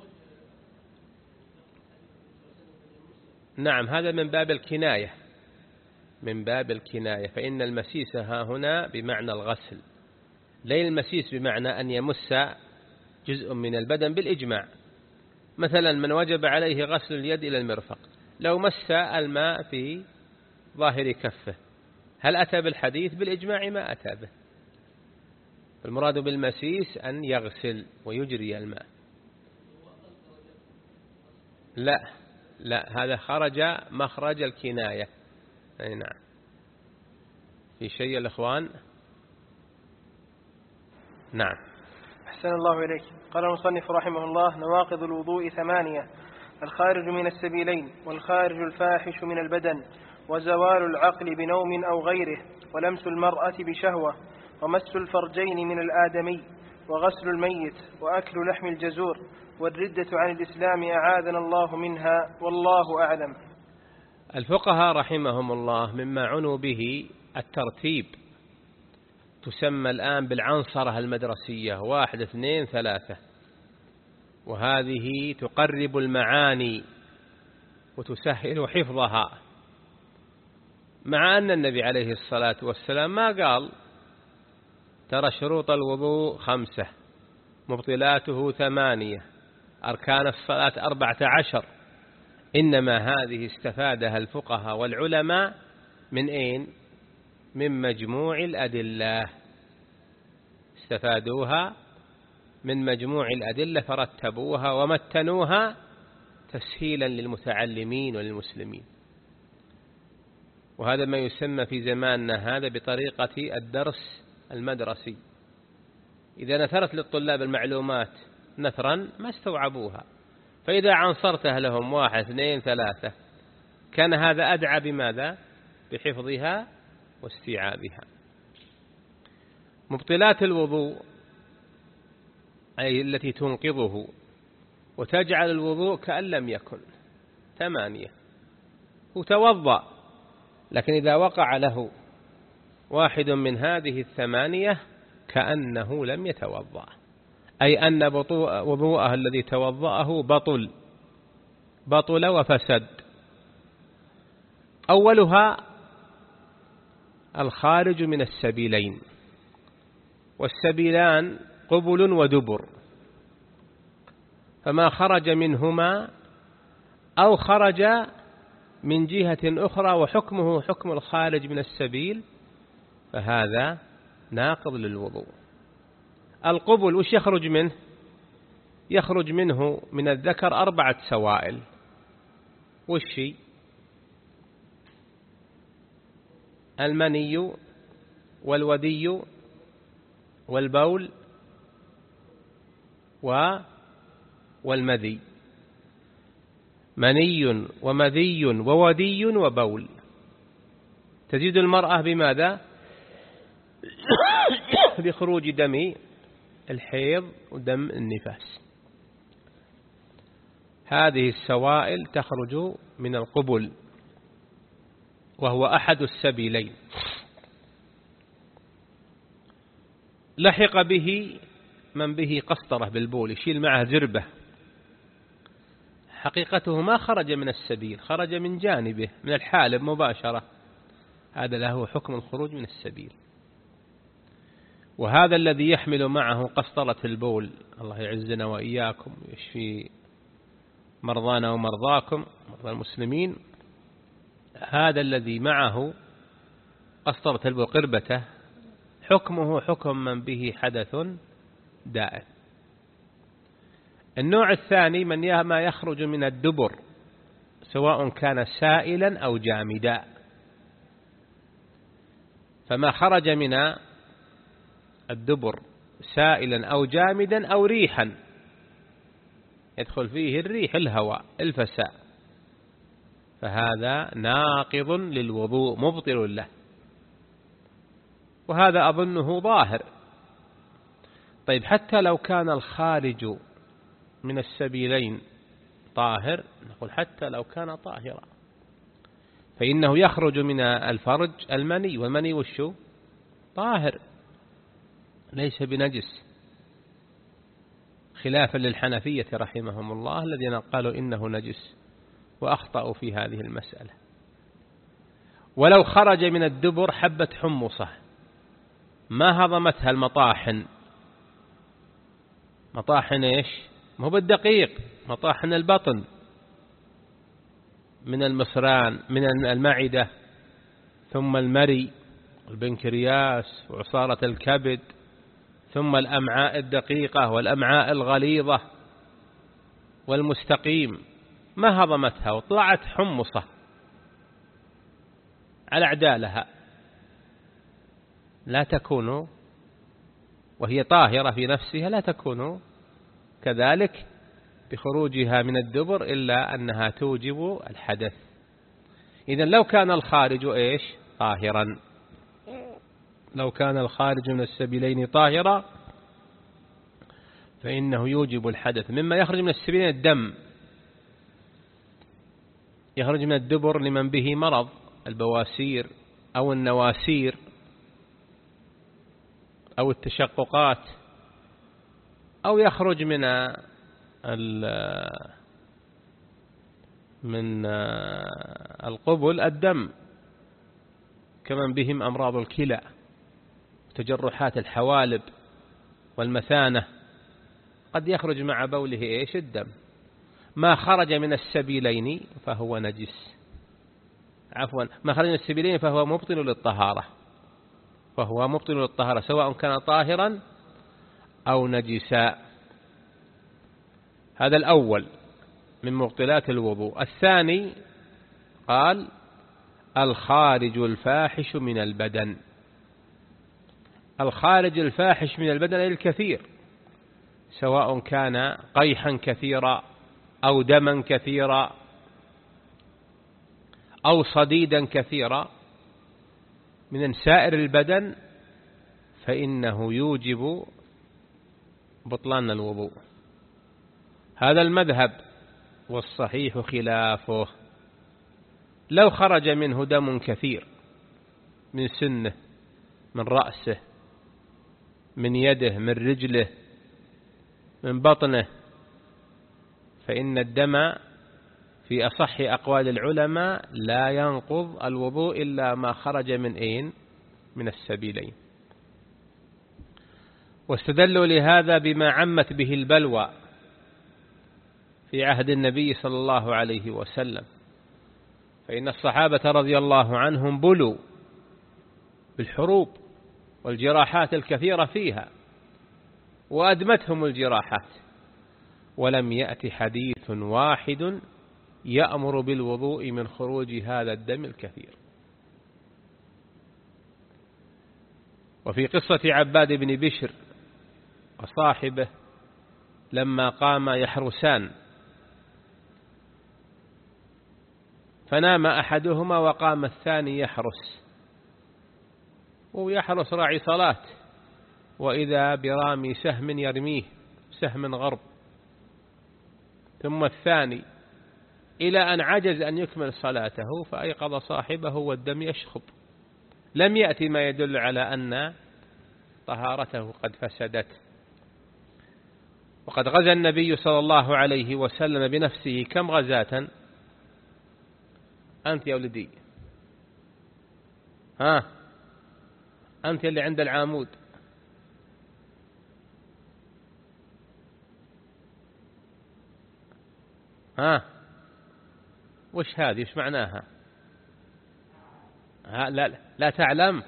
نعم، هذا من باب الكناية، من باب الكناية. فإن المسيس ها هنا بمعنى الغسل، لا المسيس بمعنى أن يمس جزء من البدن بالإجماع. مثلا من وجب عليه غسل اليد إلى المرفق، لو مس الماء في ظاهر كفه، هل أتى بالحديث؟ بالإجماع ما أتى به. المراد بالمسيس أن يغسل ويجري الماء. لا هذا خرج مخرج الكناية. أي نعم. في شيء الإخوان؟ نعم. أحسن الله إليك. قال المصنف رحمه الله: نواقض الوضوء 8: الخارج من السبيلين، والخارج الفاحش من البدن، وزوال العقل بنوم أو غيره، ولمس المرأة بشهوة، ومس الفرجين من الآدمي، وغسل الميت، وأكل لحم الجزور، والردة عن الإسلام أعاذنا الله منها، والله أعلم. الفقهاء رحمهم الله مما عنوا به الترتيب، تسمى الآن بالعنصرة المدرسية 1 2 3، وهذه تقرب المعاني وتسهل حفظها، مع أن النبي عليه الصلاة والسلام ما قال ترى شروط الوضوء 5، مبطلاته 8، أركان الصلاة 14. إنما هذه استفادها الفقهاء والعلماء من أين؟ من مجموع الأدلة، استفادوها من مجموع الأدلة فرتبوها ومتنوها تسهيلا للمتعلمين وللمسلمين. وهذا ما يسمى في زماننا هذا بطريقة الدرس المدرسي. إذا نثرت للطلاب المعلومات نثرا ما استوعبوها، فإذا عنصرتها لهم 1 2 3 كان هذا أدعى بماذا؟ بحفظها واستيعابها. مبطلات الوضوء أي التي تنقضه وتجعل الوضوء كأن لم يكن 8. هو توضأ، لكن إذا وقع له واحد من هذه 8 كأنه لم يتوضأ، أي أن وضوءه الذي توضأه بطل وفسد. أولها الخارج من السبيلين، والسبيلان قبل ودبر، فما خرج منهما أو خرج من جهة أخرى وحكمه حكم الخارج من السبيل فهذا ناقض للوضوء. القبل وش يخرج منه؟ يخرج منه من الذكر 4 سوائل. وش؟ المني والودي والبول والمذي. مني ومذي وودي وبول. تزيد المرأة بماذا؟ بخروج دم الحيض ودم النفاس. هذه السوائل تخرج من القبل، وهو أحد السبيلين. لحق به من به قسطرة بالبول، يشيل معه زربة، حقيقته ما خرج من السبيل، خرج من جانبه من الحالب مباشرة، هذا له حكم الخروج من السبيل. وهذا الذي يحمل معه قسطرة البول، الله يعزنا وإياكم ويشفي مرضانا ومرضاكم مرضى المسلمين، هذا الذي معه قسطرة البول قربته حكمه حكم من به حدث دائم. النوع الثاني من ما يخرج من الدبر، سواء كان سائلا أو جامدا، فما خرج من الدبر سائلا أو جامدا أو ريحا، يدخل فيه الريح الهواء الفساء، فهذا ناقض للوضوء مبطل له، وهذا أظنه ظاهر. طيب حتى لو كان الخارج من السبيلين طاهر، نقول حتى لو كان طاهرا، فإنه يخرج من الفرج المني، والمني وشو؟ طاهر ليس بنجس، خلافا للحنفية رحمهم الله الذين قالوا إنه نجس وأخطأوا في هذه المسألة. ولو خرج من الدبر حبة حمصة ما هضمتها المطاحن، مطاحن إيش؟ مو بالدقيق، مطاحن البطن من المصران من المعدة، ثم المري والبنكرياس وعصارة الكبد، ثم الأمعاء الدقيقة والأمعاء الغليظة والمستقيم، ما هضمتها وطلعت حمصة على عدالها، لا تكون وهي طاهرة في نفسها، لا تكون كذلك بخروجها من الدبر إلا أنها توجب الحدث. إذن لو كان الخارج إيش؟ طاهرا، لو كان الخارج من السبيلين طاهرا فإنه يوجب الحدث. مما يخرج من السبيلين الدم، يخرج من الدبر لمن به مرض البواسير أو النواسير أو التشققات، أو يخرج من القبل الدم كمن بهم أمراض الكلى وتجرحات الحوالب والمثانة، قد يخرج مع بوله إيش؟ الدم. ما خرج من السبيلين فهو نجس، عفوا، ما خرج من السبيلين فهو مبطل للطهارة، فهو مبطل للطهارة سواء كان طاهرا أو نجسا. هذا الأول من مبطلات الوضوء. الثاني قال الخارج الفاحش من البدن. الخارج الفاحش من البدن أي الكثير، سواء كان قيحا كثيرا أو دما كثيرا أو صديدا كثيرا من سائر البدن، فإنه يوجب بطلان الوضوء. هذا المذهب والصحيح خلافه. لو خرج منه دم كثير من سنه، من رأسه، من يده، من رجله، من بطنه، فإن الدم في أصح أقوال العلماء لا ينقض الوضوء إلا ما خرج من من السبيلين. واستدلوا لهذا بما عمت به البلوى في عهد النبي صلى الله عليه وسلم، فإن الصحابة رضي الله عنهم بلوا بالحروب والجراحات الكثيرة فيها وأدمتهم الجراحات، ولم يأتي حديث واحد يأمر بالوضوء من خروج هذا الدم الكثير. وفي قصة عباد بن بشر وصاحبه لما قام يحرسان، فنام أحدهما وقام الثاني يحرس، ويحرس راعي صلاة، وإذا برامي سهم يرميه سهم غرب، ثم الثاني، إلى أن عجز أن يكمل صلاته فأيقظ صاحبه والدم يشخب. لم يأتي ما يدل على أن طهارته قد فسدت. وقد غزا النبي صلى الله عليه وسلم بنفسه كم غزاة؟ أنت يا ولدي، أنت اللي عند العامود، وش هذه؟ وش معناها؟ لا تعلم.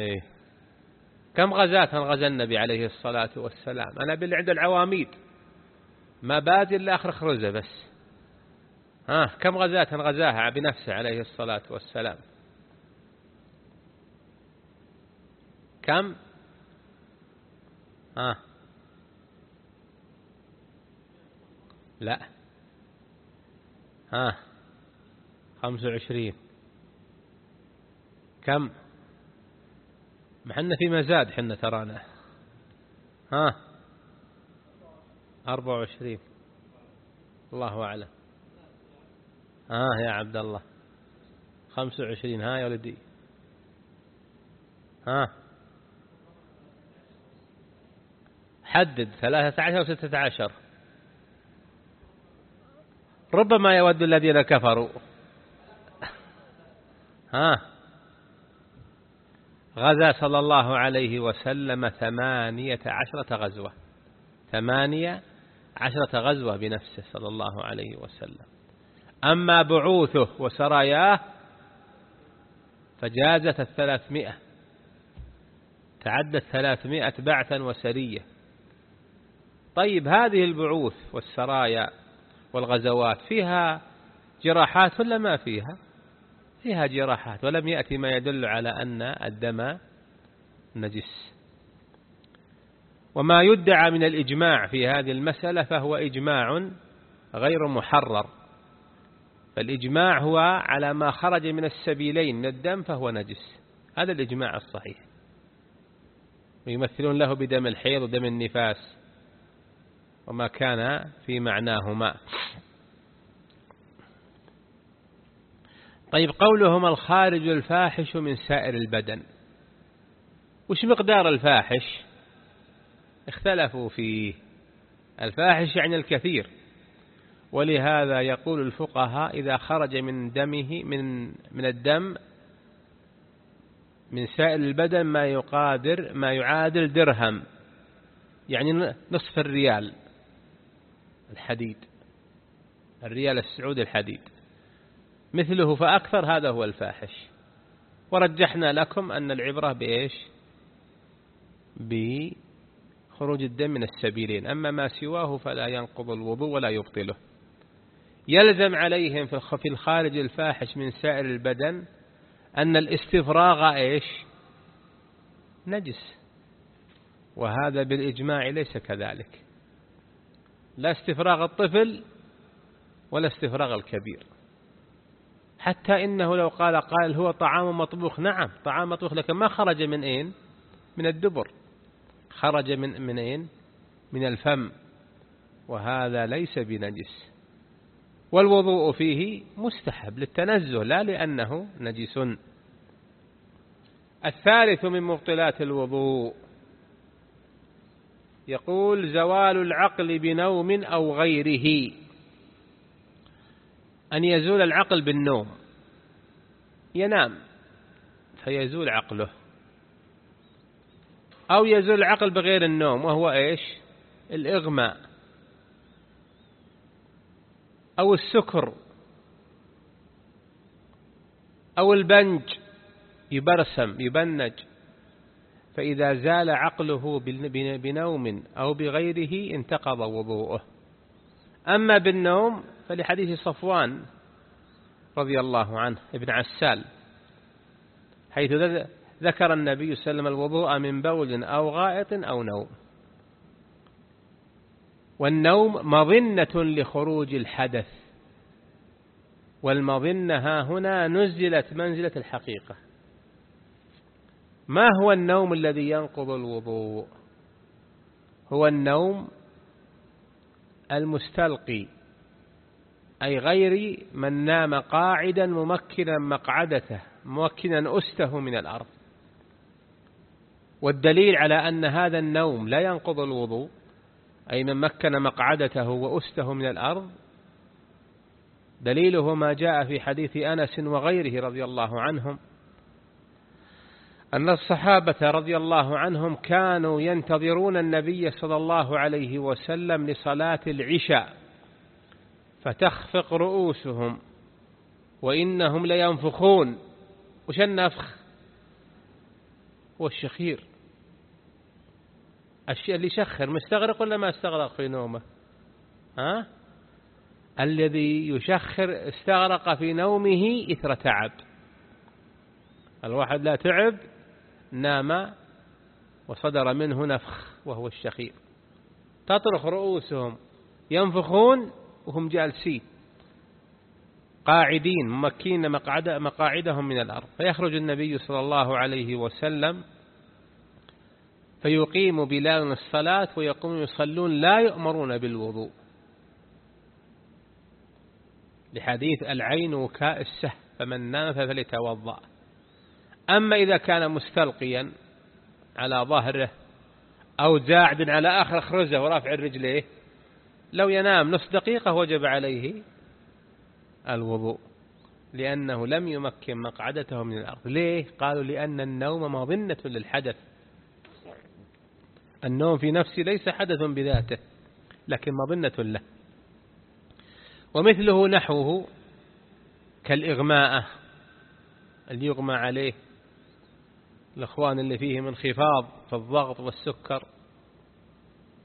كم غزاة غزا النبي عليه الصلاة والسلام؟ أنا باللي عند العواميد ما بادي إلا آخر خرزة بس. كم غزاة غزاها بنفسه عليه الصلاة والسلام؟ كم؟ لا 25. كم؟ محنا في مزاد حنا ترانا. 24. الله أعلم. يا عبد الله 25. يا ولدي. حدد 13 أو 16. ربما يود الذين كفروا. غزا صلى الله عليه وسلم 18 غزوة. 18 غزوة بنفسه صلى الله عليه وسلم. أما بعوثه وسراياه فجازت 300، تعدت 300 بعثا وسرية. طيب هذه البعوث والسرايا والغزوات فيها جراحات ولا ما فيها جراحات، ولم يأتي ما يدل على أن الدم نجس. وما يدعى من الإجماع في هذه المسألة فهو إجماع غير محرر، فالإجماع هو على ما خرج من السبيلين من الدم فهو نجس، هذا الإجماع الصحيح. ويمثلون له بدم الحيض ودم النفاس وما كان في معناهما. طيب، قولهم الخارج الفاحش من سائر البدن، وش مقدار الفاحش؟ اختلفوا فيه. الفاحش يعني الكثير، ولهذا يقول الفقهاء إذا خرج من دمه من الدم من سائر البدن ما يعادل درهم، يعني نصف الريال الحديد، الريال السعودي الحديد، مثله فأكثر، هذا هو الفاحش. ورجحنا لكم أن العبرة بإيش؟ بخروج الدم من السبيلين، أما ما سواه فلا ينقض الوضوء ولا يبطله. يلزم عليهم في الخارج الفاحش من سائر البدن أن الاستفراغ إيش؟ نجس، وهذا بالإجماع ليس كذلك، لا استفراغ الطفل ولا استفراغ الكبير. حتى إنه لو قال هو طعام مطبوخ، نعم طعام مطبوخ، لكن ما خرج من أين؟ من الدبر، خرج من أين؟ من الفم، وهذا ليس بنجس. والوضوء فيه مستحب للتنزه لا لأنه نجس. الثالث من مبطلات الوضوء، يقول زوال العقل بنوم أو غيره، أن يزول العقل بالنوم، ينام فيزول عقله، أو يزول العقل بغير النوم وهو إيش؟ الإغماء، أو السكر، أو البنج، يبنج. فإذا زال عقله بنوم أو بغيره انتقض وضوءه. أما بالنوم فلحديث صفوان رضي الله عنه ابن عسال، حيث ذكر النبي صلى الله عليه وسلم الوضوء من بول أو غائط أو نوم. والنوم مظنة لخروج الحدث، والمظنة ها هنا نزلت منزلة الحقيقة. ما هو النوم الذي ينقض الوضوء؟ هو النوم المستلقي، أي غير من نام قاعدا ممكنا مقعدته، ممكنا أسته من الأرض. والدليل على أن هذا النوم لا ينقض الوضوء، أي من مكن مقعدته وأسته من الأرض، دليله ما جاء في حديث أنس وغيره رضي الله عنهم أن الصحابة رضي الله عنهم كانوا ينتظرون النبي صلى الله عليه وسلم لصلاة العشاء فتخفق رؤوسهم وإنهم لينفخون. وش النفخ؟ هو الشخير، الشيء اللي يشخر، مستغرق ولا ما استغرق في نومه؟ الذي يشخر استغرق في نومه إثر تعب. الواحد لا تعب نام وصدر منه نفخ وهو الشخير. تطرخ رؤوسهم ينفخون وهم جالسين قاعدين ممكين مقاعدهم من الأرض. فيخرج النبي صلى الله عليه وسلم فيقيم بلال الصلاة ويقوم يصلون لا يؤمرون بالوضوء، لحديث العين وكاء السه فمن نام فليتوضأ. أما إذا كان مستلقيا على ظهره أو زاعد على آخر خرزه ورافع الرجليه، لو ينام نصف دقيقة وجب عليه الوضوء، لأنه لم يمكن مقعدته من الأرض. ليه؟ قالوا لأن النوم مظنة للحدث. النوم في نفسه ليس حدث بذاته لكن مظنة له. ومثله نحوه كالإغماء، اللي يغمى عليه الأخوان اللي فيهم انخفاض في الضغط والسكر،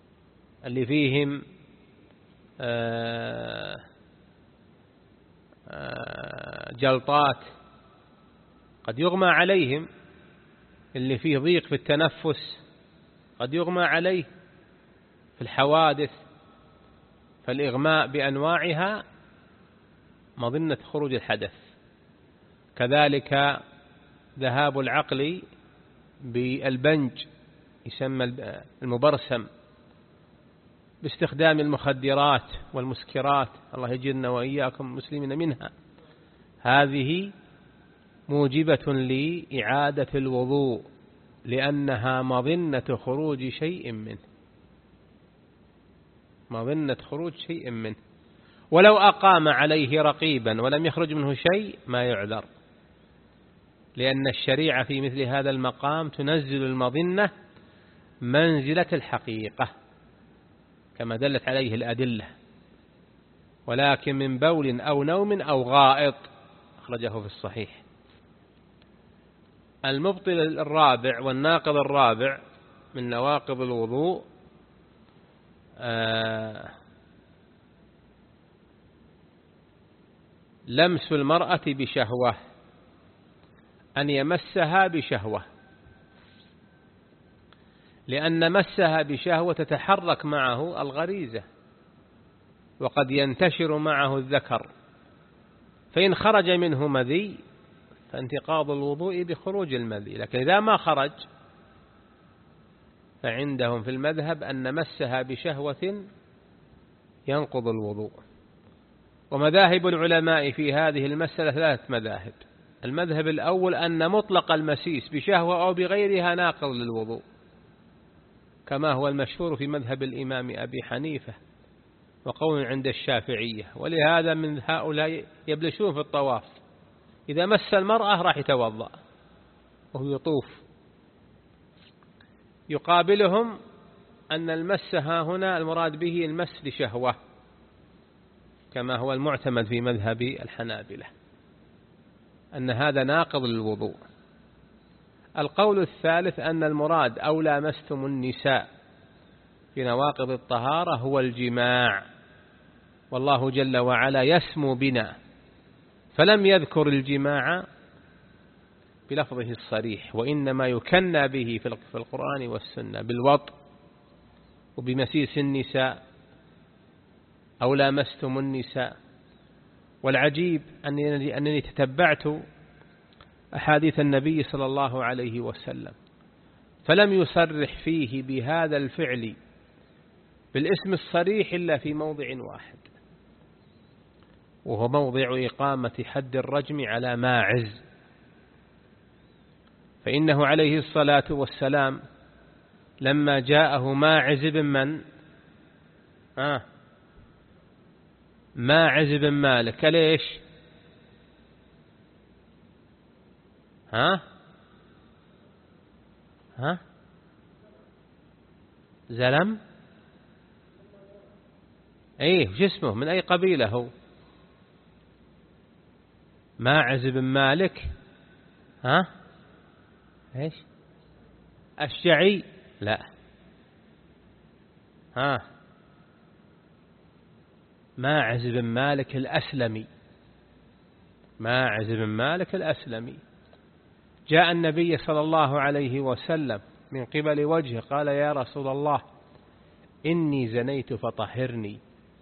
اللي فيهم جلطات، قد يغمى عليهم، اللي فيه ضيق في التنفس قد يغمى عليه في الحوادث. فالإغماء بأنواعها مظنة خروج الحدث. كذلك ذهاب العقل بالبنج يسمى المبرسم، باستخدام المخدرات والمسكرات، الله يجعلنا وإياكم مسلمين منها، هذه موجبة لإعادة الوضوء لأنها مظنة خروج شيء منه، مظنة خروج شيء منه. ولو أقام عليه رقيبا ولم يخرج منه شيء ما يعذر، لأن الشريعة في مثل هذا المقام تنزل المظنة منزلة الحقيقة كما دلت عليه الأدلة. ولكن من بول أو نوم أو غائط، أخرجه في الصحيح. المبطل الرابع والناقض الرابع من نواقض الوضوء لمس المرأة بشهوة، أن يمسها بشهوة، لأن مسها بشهوة تتحرك معه الغريزة وقد ينتشر معه الذكر، فإن خرج منه مذي فانتقاض الوضوء بخروج المذي. لكن إذا ما خرج فعندهم في المذهب أن مسها بشهوة ينقض الوضوء. ومذاهب العلماء في هذه المسألة 3 مذاهب. المذهب الأول أن مطلق المسيس بشهوة أو بغيرها ناقض للوضوء، كما هو المشهور في مذهب الإمام أبي حنيفة وقول عند الشافعية. ولهذا من هؤلاء يبلشون في الطواف، إذا مس المرأة راح يتوضأ وهو يطوف. يقابلهم أن المس ها هنا المراد به المس لشهوة، كما هو المعتمد في مذهب الحنابلة أن هذا ناقض للوضوء. القول الثالث أن المراد أو لامستم النساء في نواقض الطهارة هو الجماع، والله جل وعلا يسمو بنا فلم يذكر الجماع بلفظه الصريح، وإنما يكنى به في القرآن والسنة بالوطء وبمسيس النساء أو لامستم النساء. والعجيب أنني تتبعت أحاديث النبي صلى الله عليه وسلم فلم يصرح فيه بهذا الفعل بالاسم الصريح إلا في موضع واحد، وهو موضع إقامة حد الرجم على ماعز. فإنه عليه الصلاة والسلام لما جاءه ماعز بن من؟ ماعز بن مالك، ليش؟ زلم؟ ايه، وش اسمه؟ من اي قبيلة هو؟ ماعز بن مالك ايش؟ الشعي؟ لا. ماعز بن مالك الأسلمي. ماعز بن مالك الأسلمي جاء النبي صلى الله عليه وسلم من قبل وجهه قال: يا رسول الله إني زنيت فطهرني،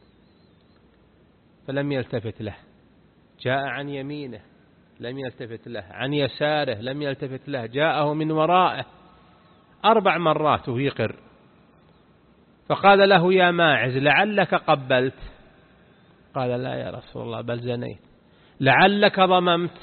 فلم يلتفت له. جاء عن يمينه لم يلتفت له، عن يساره لم يلتفت له، جاءه من ورائه 4 مرات وهو يقر. فقال له: يا ماعز لعلك قبلت؟ قال: لا يا رسول الله بل زنيت. لعلك ضممت؟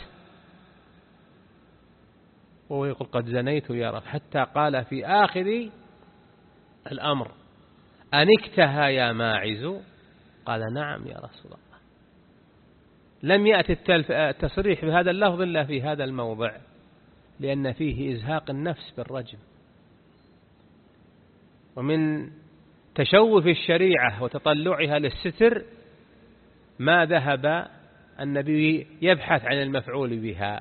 وهو يقول: قد زنيت يا رب. حتى قال في آخر الأمر: أنكتها يا ماعز؟ قال: نعم يا رسول الله. لم يأتي التصريح بهذا اللفظ إلا في هذا الموضع، لأن فيه إزهاق النفس بالرجم. ومن تشوف الشريعة وتطلعها للستر ما ذهب النبي يبحث عن المفعول بها.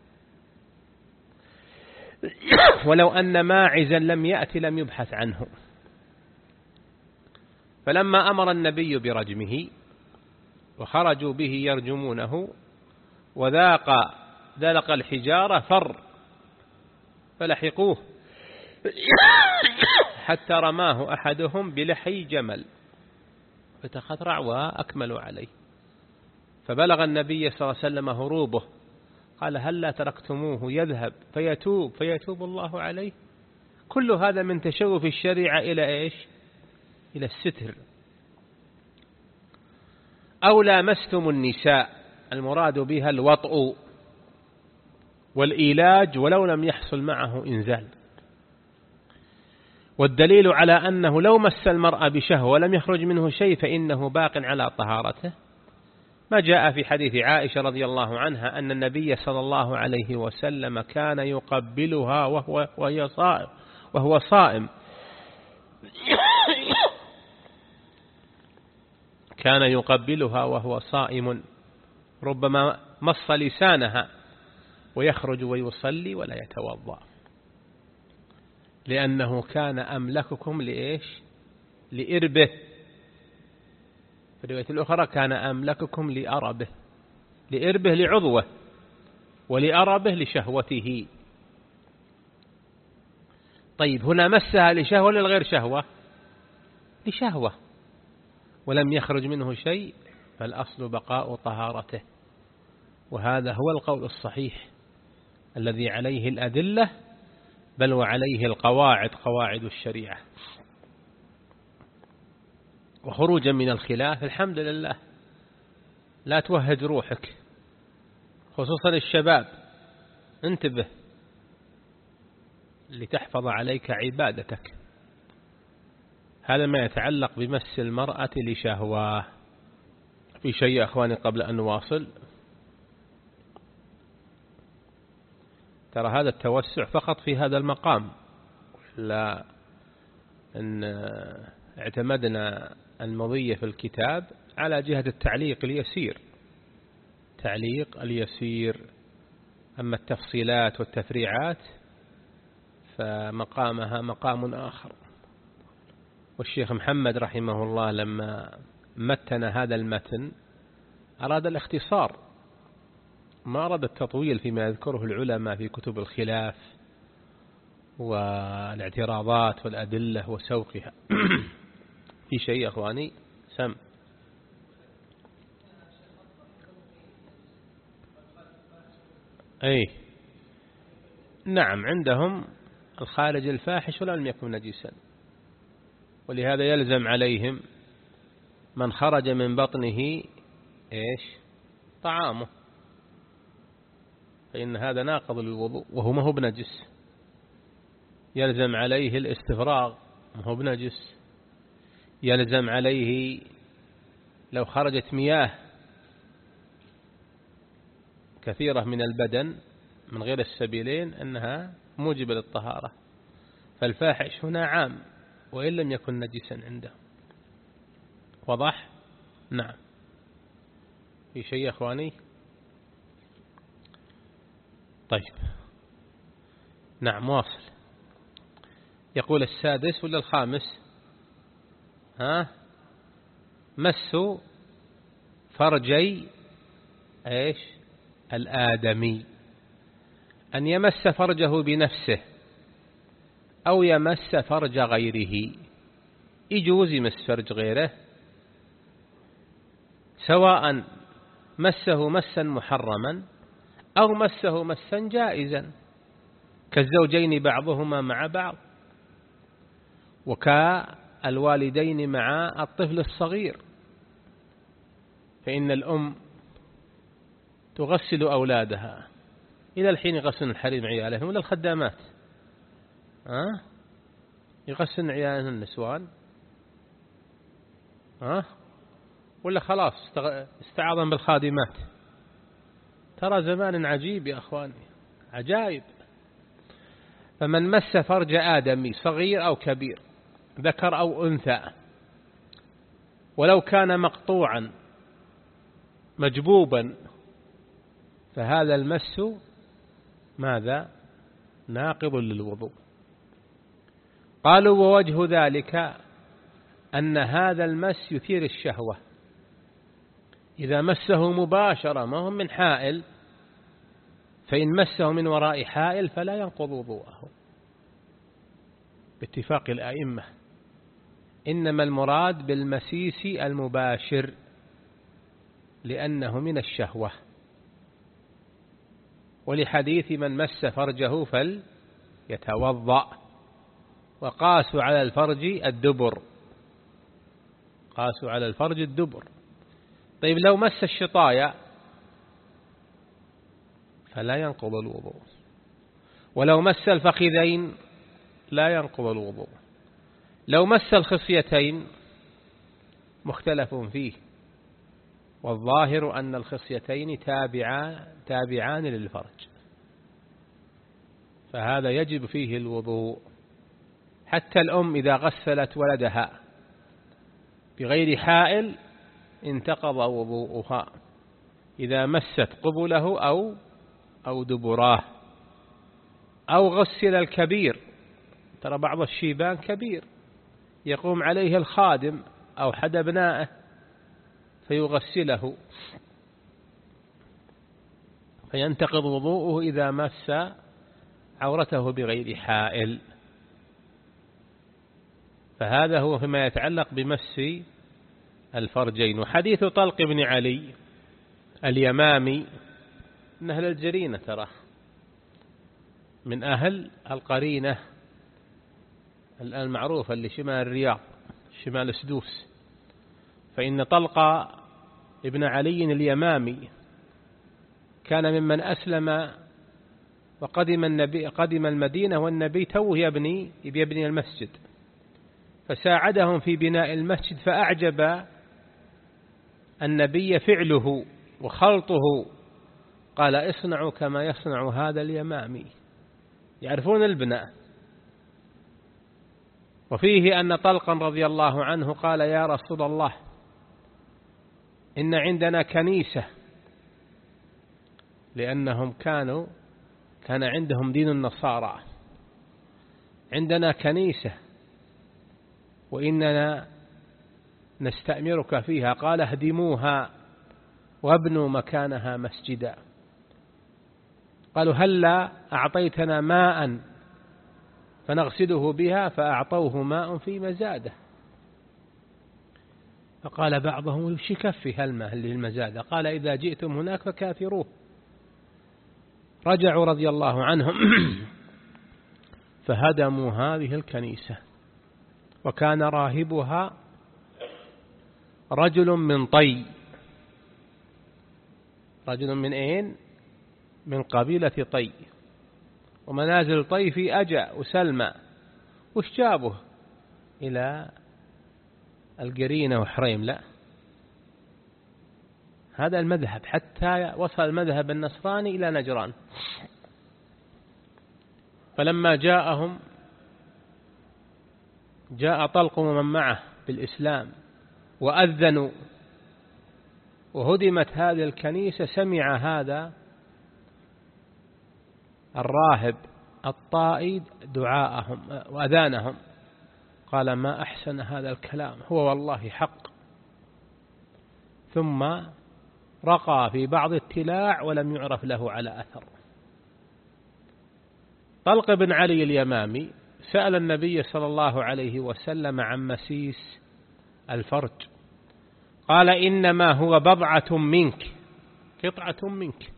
ولو أن ماعزا لم يأتي لم يبحث عنه. فلما أمر النبي برجمه وخرجوا به يرجمونه، وذاق دلق الحجارة فلحقوه حتى رماه أحدهم بلحي جمل فتخطرع وأكملوا عليه، فبلغ النبي صلى الله عليه وسلم هروبه، قال هل لا تركتموه يذهب فيتوب الله عليه؟ كل هذا من تشوف الشريعة إلى إيش؟ إلى الستر. أو لامستم النساء، المراد بها الوطء والإيلاج ولو لم يحصل معه إنزال. والدليل على أنه لو مس المرأة بشهوة ولم يخرج منه شيء فإنه باق على طهارته ما جاء في حديث عائشة رضي الله عنها أن النبي صلى الله عليه وسلم كان يقبلها وهو صائم كان يقبلها وهو صائم، ربما مص لسانها ويخرج ويصلي ولا يتوضأ، لأنه كان أملككم لإيش؟ لإربه. في الرواية الأخرى كان أملككم لأربه، لإربه لعضوه ولأربه لشهوته. طيب هنا مسها لشهوة ولا لغير شهوة؟ لشهوة ولم يخرج منه شيء، فالأصل بقاء طهارته، وهذا هو القول الصحيح الذي عليه الأدلة بل وعليه القواعد، قواعد الشريعة. وخروجا من الخلاف الحمد لله، لا توهج روحك، خصوصا الشباب، انتبه لتحفظ عليك عبادتك. هذا ما يتعلق بمس المرأة لشهوة. في شيء يا أخواني قبل أن نواصل؟ ترى هذا التوسع فقط في هذا المقام، لا أن اعتمدنا المضية في الكتاب على جهة التعليق اليسير، تعليق اليسير، أما التفصيلات والتفريعات فمقامها مقام آخر. والشيخ محمد رحمه الله لما متن هذا المتن أراد الاختصار، ما أراد التطويل فيما يذكره العلماء في كتب الخلاف والاعتراضات والأدلة وسوقها. في شيء يا أخواني؟ سم. أي نعم، عندهم الخارج الفاحش ولم يكن نجسا، ولهذا يلزم عليهم من خرج من بطنه إيش؟ طعامه، فإن هذا ناقض للوضوء وهو ما هو بنجس. يلزم عليه الاستفراغ ما هو بنجس. يلزم عليه لو خرجت مياه كثيرة من البدن من غير السبيلين أنها موجبة للطهارة. فالفاحش هنا عام وإن لم يكن نجسا عنده. وضح؟ نعم. في شيء يا أخواني؟ طيب نعم واصل. يقول السادس ولا الخامس؟ مس فرجي إيش؟ الآدمي، أن يمس فرجه بنفسه أو يمس فرج غيره. يجوز يمس فرج غيره سواء مسه مسا محرما أو مسه مسا جائزا، كالزوجين بعضهما مع بعض، وكالوالدين مع الطفل الصغير، فإن الأم تغسل أولادها إلى الحين يغسلن الحريم عيالهم ولا الخدامات؟ يغسلن عيالهم النسوان ولا خلاص استعاضا بالخادمات؟ ترى زمان عجيب يا أخواني، عجائب. فمن مس فرج آدمي صغير أو كبير، ذكر أو أنثى، ولو كان مقطوعا مجبوبا، فهذا المس ماذا؟ ناقض للوضوء. قالوا ووجه ذلك أن هذا المس يثير الشهوة، إذا مسه مباشرة ما هم من حائل، فإن مسه من وراء حائل فلا ينقض وضوءه باتفاق الأئمة. إنما المراد بالمسيس المباشر لأنه من الشهوة، ولحديث من مس فرجه فليتوضأ، وقاسوا على الفرج الدبر، قاسوا على الفرج الدبر. طيب لو مس الشطايا فلا ينقض الوضوء، ولو مس الفخذين لا ينقض الوضوء، لو مس الخصيتين مختلف فيه، والظاهر أن الخصيتين تابعان للفرج، فهذا يجب فيه الوضوء. حتى الأم إذا غسلت ولدها بغير حائل انتقض وضوءها إذا مست قبله أو دبراه. أو غسل الكبير، ترى بعض الشيبان كبير يقوم عليه الخادم أو حد أبنائه فيغسله، فينتقض وضوءه إذا مس عورته بغير حائل. فهذا هو فيما يتعلق بمس الفرجين. وحديث طلق بن علي اليمامي من أهل الجرينة، ترى من أهل القرينة المعروفة اللي شمال الرياض شمال السدوس. فإن طلق ابن علي اليمامي كان ممن أسلم قدم المدينة والنبي توه يبني المسجد، فساعدهم في بناء المسجد، فأعجب النبي فعله وخلطه، قال اصنعوا كما يصنع هذا اليمامي، يعرفون البناء. وفيه أن طلقا رضي الله عنه قال يا رسول الله إن عندنا كنيسة، لأنهم كان عندهم دين النصارى، عندنا كنيسة وإننا نستأمرك فيها. قال اهدموها وابنوا مكانها مسجدا. قالوا هلا أعطيتنا ماء فنغسله بها، فأعطوه ماء في مزادة. فقال بعضهم وش يكفي هالماء للمزادة؟ قال إذا جئتم هناك فكافروه. رجعوا رضي الله عنهم فهدموا هذه الكنيسة، وكان راهبها رجل من طي. رجل من أين؟ من قبيلة طي. ومنازل طي في أجا وسلمى، وش جابه إلى القرينة وحريم؟ لا، هذا المذهب حتى وصل المذهب النصراني إلى نجران. فلما جاء طلق ومن معه بالإسلام وأذنوا وهدمت هذه الكنيسة، سمع هذا الراهب الطائي دعاءهم وأذانهم، قال ما أحسن هذا الكلام، هو والله حق. ثم رقى في بعض التلاع ولم يعرف له على أثر. طلق بن علي اليمامي سأل النبي صلى الله عليه وسلم عن مسيس الفرج، قال إنما هو بضعة منك، قطعة منك.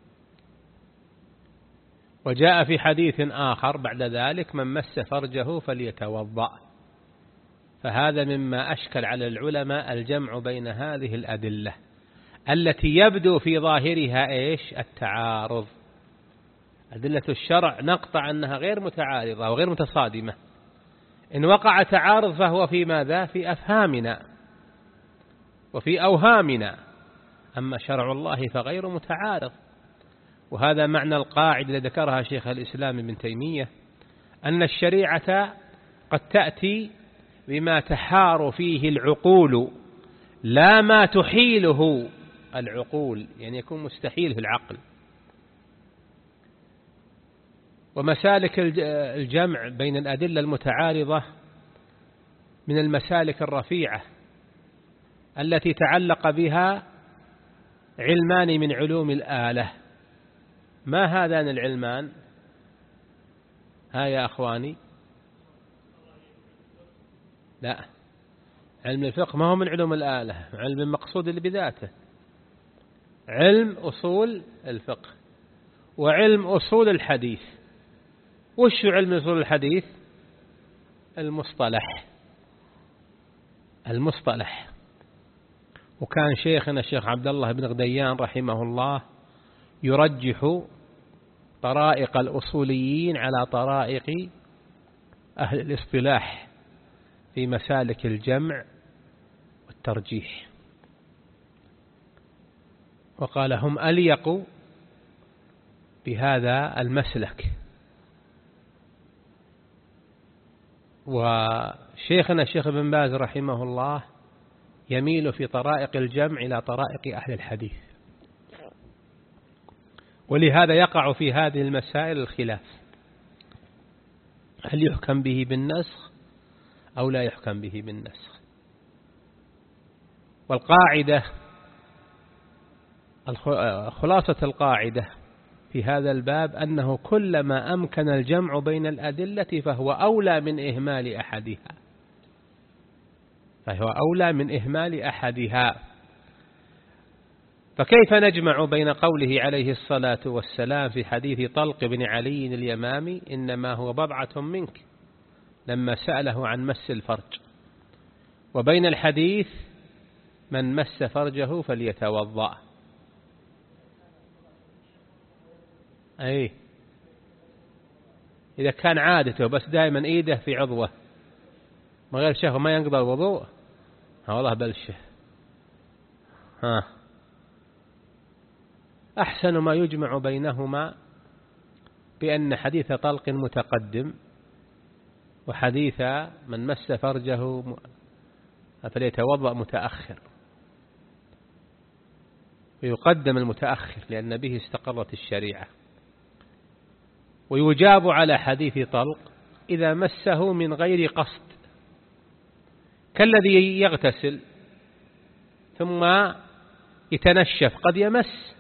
وجاء في حديث آخر بعد ذلك من مس فرجه فليتوضأ. فهذا مما أشكل على العلماء الجمع بين هذه الأدلة التي يبدو في ظاهرها إيش؟ التعارض. أدلة الشرع نقطع أنها غير متعارضة وغير متصادمة. إن وقع تعارض فهو في ماذا؟ في أفهامنا وفي أوهامنا. أما شرع الله فغير متعارض. وهذا معنى القاعدة التي ذكرها شيخ الإسلام ابن تيمية، أن الشريعة قد تأتي بما تحار فيه العقول لا ما تحيله العقول، يعني يكون مستحيل في العقل. ومسالك الجمع بين الأدلة المتعارضة من المسالك الرفيعة التي تعلق بها علمان من علوم الآلة. ما هذان العلمان؟ ها يا أخواني؟ لا، علم الفقه ما هو من علوم الآلة، علم المقصود اللي بذاته، علم أصول الفقه وعلم أصول الحديث. وش علم أصول الحديث؟ المصطلح. وكان شيخنا الشيخ عبد الله بن غديان رحمه الله يرجح طرائق الأصوليين على طرائق أهل الاصطلاح في مسالك الجمع والترجيح، وقال هم أليق بهذا المسلك. وشيخنا الشيخ ابن باز رحمه الله يميل في طرائق الجمع إلى طرائق أهل الحديث، ولهذا يقع في هذه المسائل الخلاف، هل يحكم به بالنسخ أو لا يحكم به بالنسخ. والقاعدة، خلاصة القاعدة في هذا الباب أنه كلما أمكن الجمع بين الأدلة فهو أولى من إهمال أحدها. فكيف نجمع بين قوله عليه الصلاة والسلام في حديث طلق بن علي اليمامي إنما هو بضعة منك لما سأله عن مس الفرج، وبين الحديث من مس فرجه فليتوضأ؟ أي إذا كان عادته بس دائما إيده في عضوه من غير شهوة ما ينقضى الوضوء، والله بلشه. أحسن ما يجمع بينهما بأن حديث طلق متقدم وحديث من مس فرجه فليتوضأ متأخر، ويقدم المتأخر لأن به استقرت الشريعة. ويجاب على حديث طلق إذا مسه من غير قصد، كالذي يغتسل ثم يتنشف، قد يمس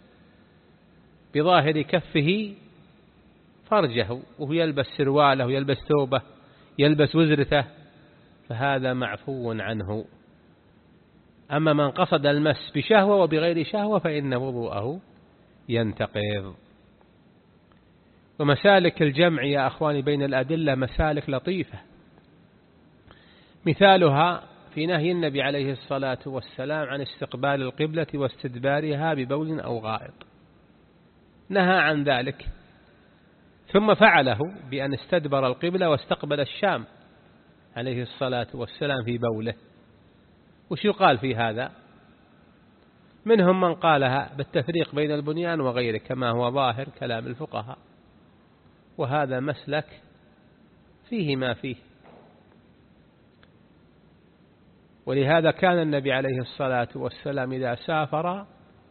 بظاهر كفه فرجه وهو يلبس سرواله ويلبس ثوبه يلبس وزرته، فهذا معفو عنه. أما من قصد المس بشهوة وبغير شهوة فإن وضوءه ينتقض. ومسالك الجمع يا أخواني بين الأدلة مسالك لطيفة، مثالها في نهي النبي عليه الصلاة والسلام عن استقبال القبلة واستدبارها ببول أو غائط، نهى عن ذلك ثم فعله بأن استدبر القبلة واستقبل الشام عليه الصلاة والسلام في بوله. وش يقال في هذا؟ منهم من قالها بالتفريق بين البنيان وغيره كما هو ظاهر كلام الفقهاء، وهذا مسلك فيه ما فيه. ولهذا كان النبي عليه الصلاة والسلام إذا سافر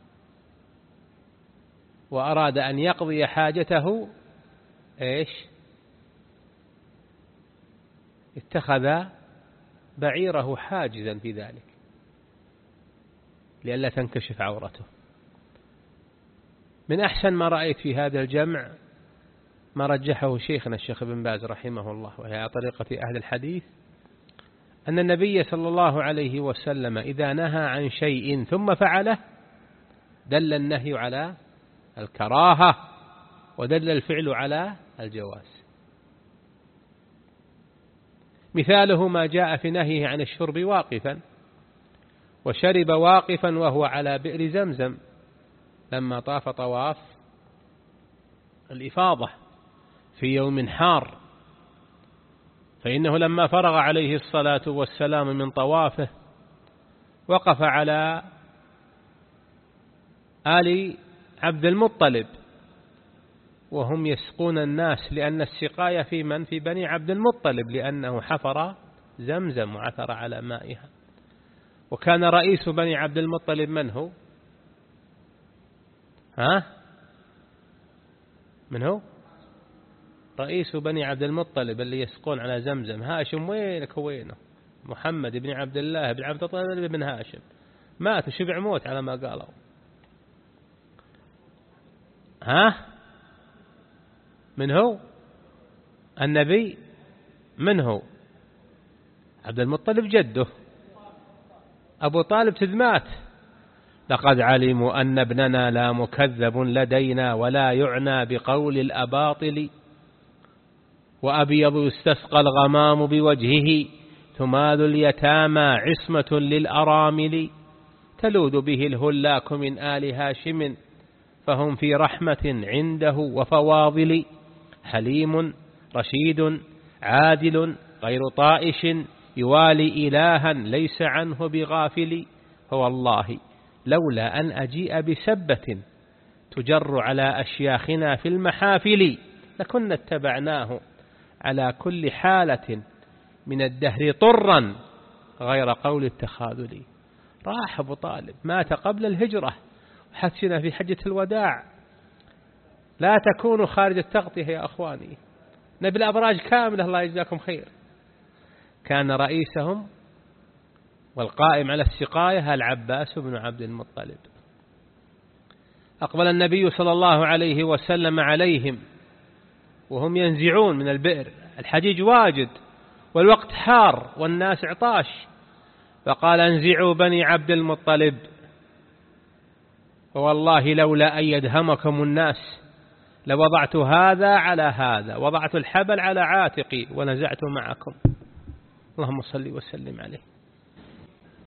وأراد أن يقضي حاجته اتخذ بعيره حاجزا في ذلك لئلا تنكشف عورته. من أحسن ما رأيت في هذا الجمع ما رجحه شيخنا الشيخ ابن باز رحمه الله، وهي على طريقة أهل الحديث، أن النبي صلى الله عليه وسلم إذا نهى عن شيء ثم فعله دل النهي على الكراهة ودل الفعل على الجواز. مثاله ما جاء في نهيه عن الشرب واقفا، وشرب واقفا وهو على بئر زمزم لما طاف طواف الإفاضة في يوم حار، فإنه لما فرغ عليه الصلاة والسلام من طوافه وقف على آل عبد المطلب وهم يسقون الناس، لأن السقاية في من؟ في بني عبد المطلب، لأنه حفر زمزم وعثر على مائها. وكان رئيس بني عبد المطلب من هو؟ من هو؟ رئيس بني عبد المطلب اللي يسقون على زمزم. هاشم وينك وينه؟ محمد بن عبد الله بن عبد المطلب بن هاشم، مات وشبع موت على ما قالوا. من هو النبي؟ من هو؟ عبد المطلب جده. أبو طالب تذمات: لقد علموا أن ابننا لا مكذب لدينا ولا يعنى بقول الأباطل، وأبيض يستسقى الغمام بوجهه، ثمال اليتامى عصمة للأرامل، تلوذ به الهلاك من آل هاشم، فهم في رحمة عنده وفواضل، حليم رشيد عادل غير طائش، يوالي إلها ليس عنه بغافل، فوالله لولا أن أجيء بسبة تجر على أشياخنا في المحافل لكنا اتبعناه على كل حالة من الدهر طرا غير قول التخاذل. راح أبو طالب، مات قبل الهجرة، وحسنا في حجة الوداع. لا تكونوا خارج التغطية يا أخواني، نبي الأبراج كاملة الله يجزاكم خير. كان رئيسهم والقائم على السقاية العباس بن عبد المطلب. أقبل النبي صلى الله عليه وسلم عليهم وهم ينزعون من البئر، الحجيج واجد والوقت حار والناس عطاش، فقال: انزعوا بني عبد المطلب، والله لولا أن يدهمكم الناس لوضعت هذا على هذا، وضعت الحبل على عاتقي ونزعت معكم. اللهم صل وسلم عليه.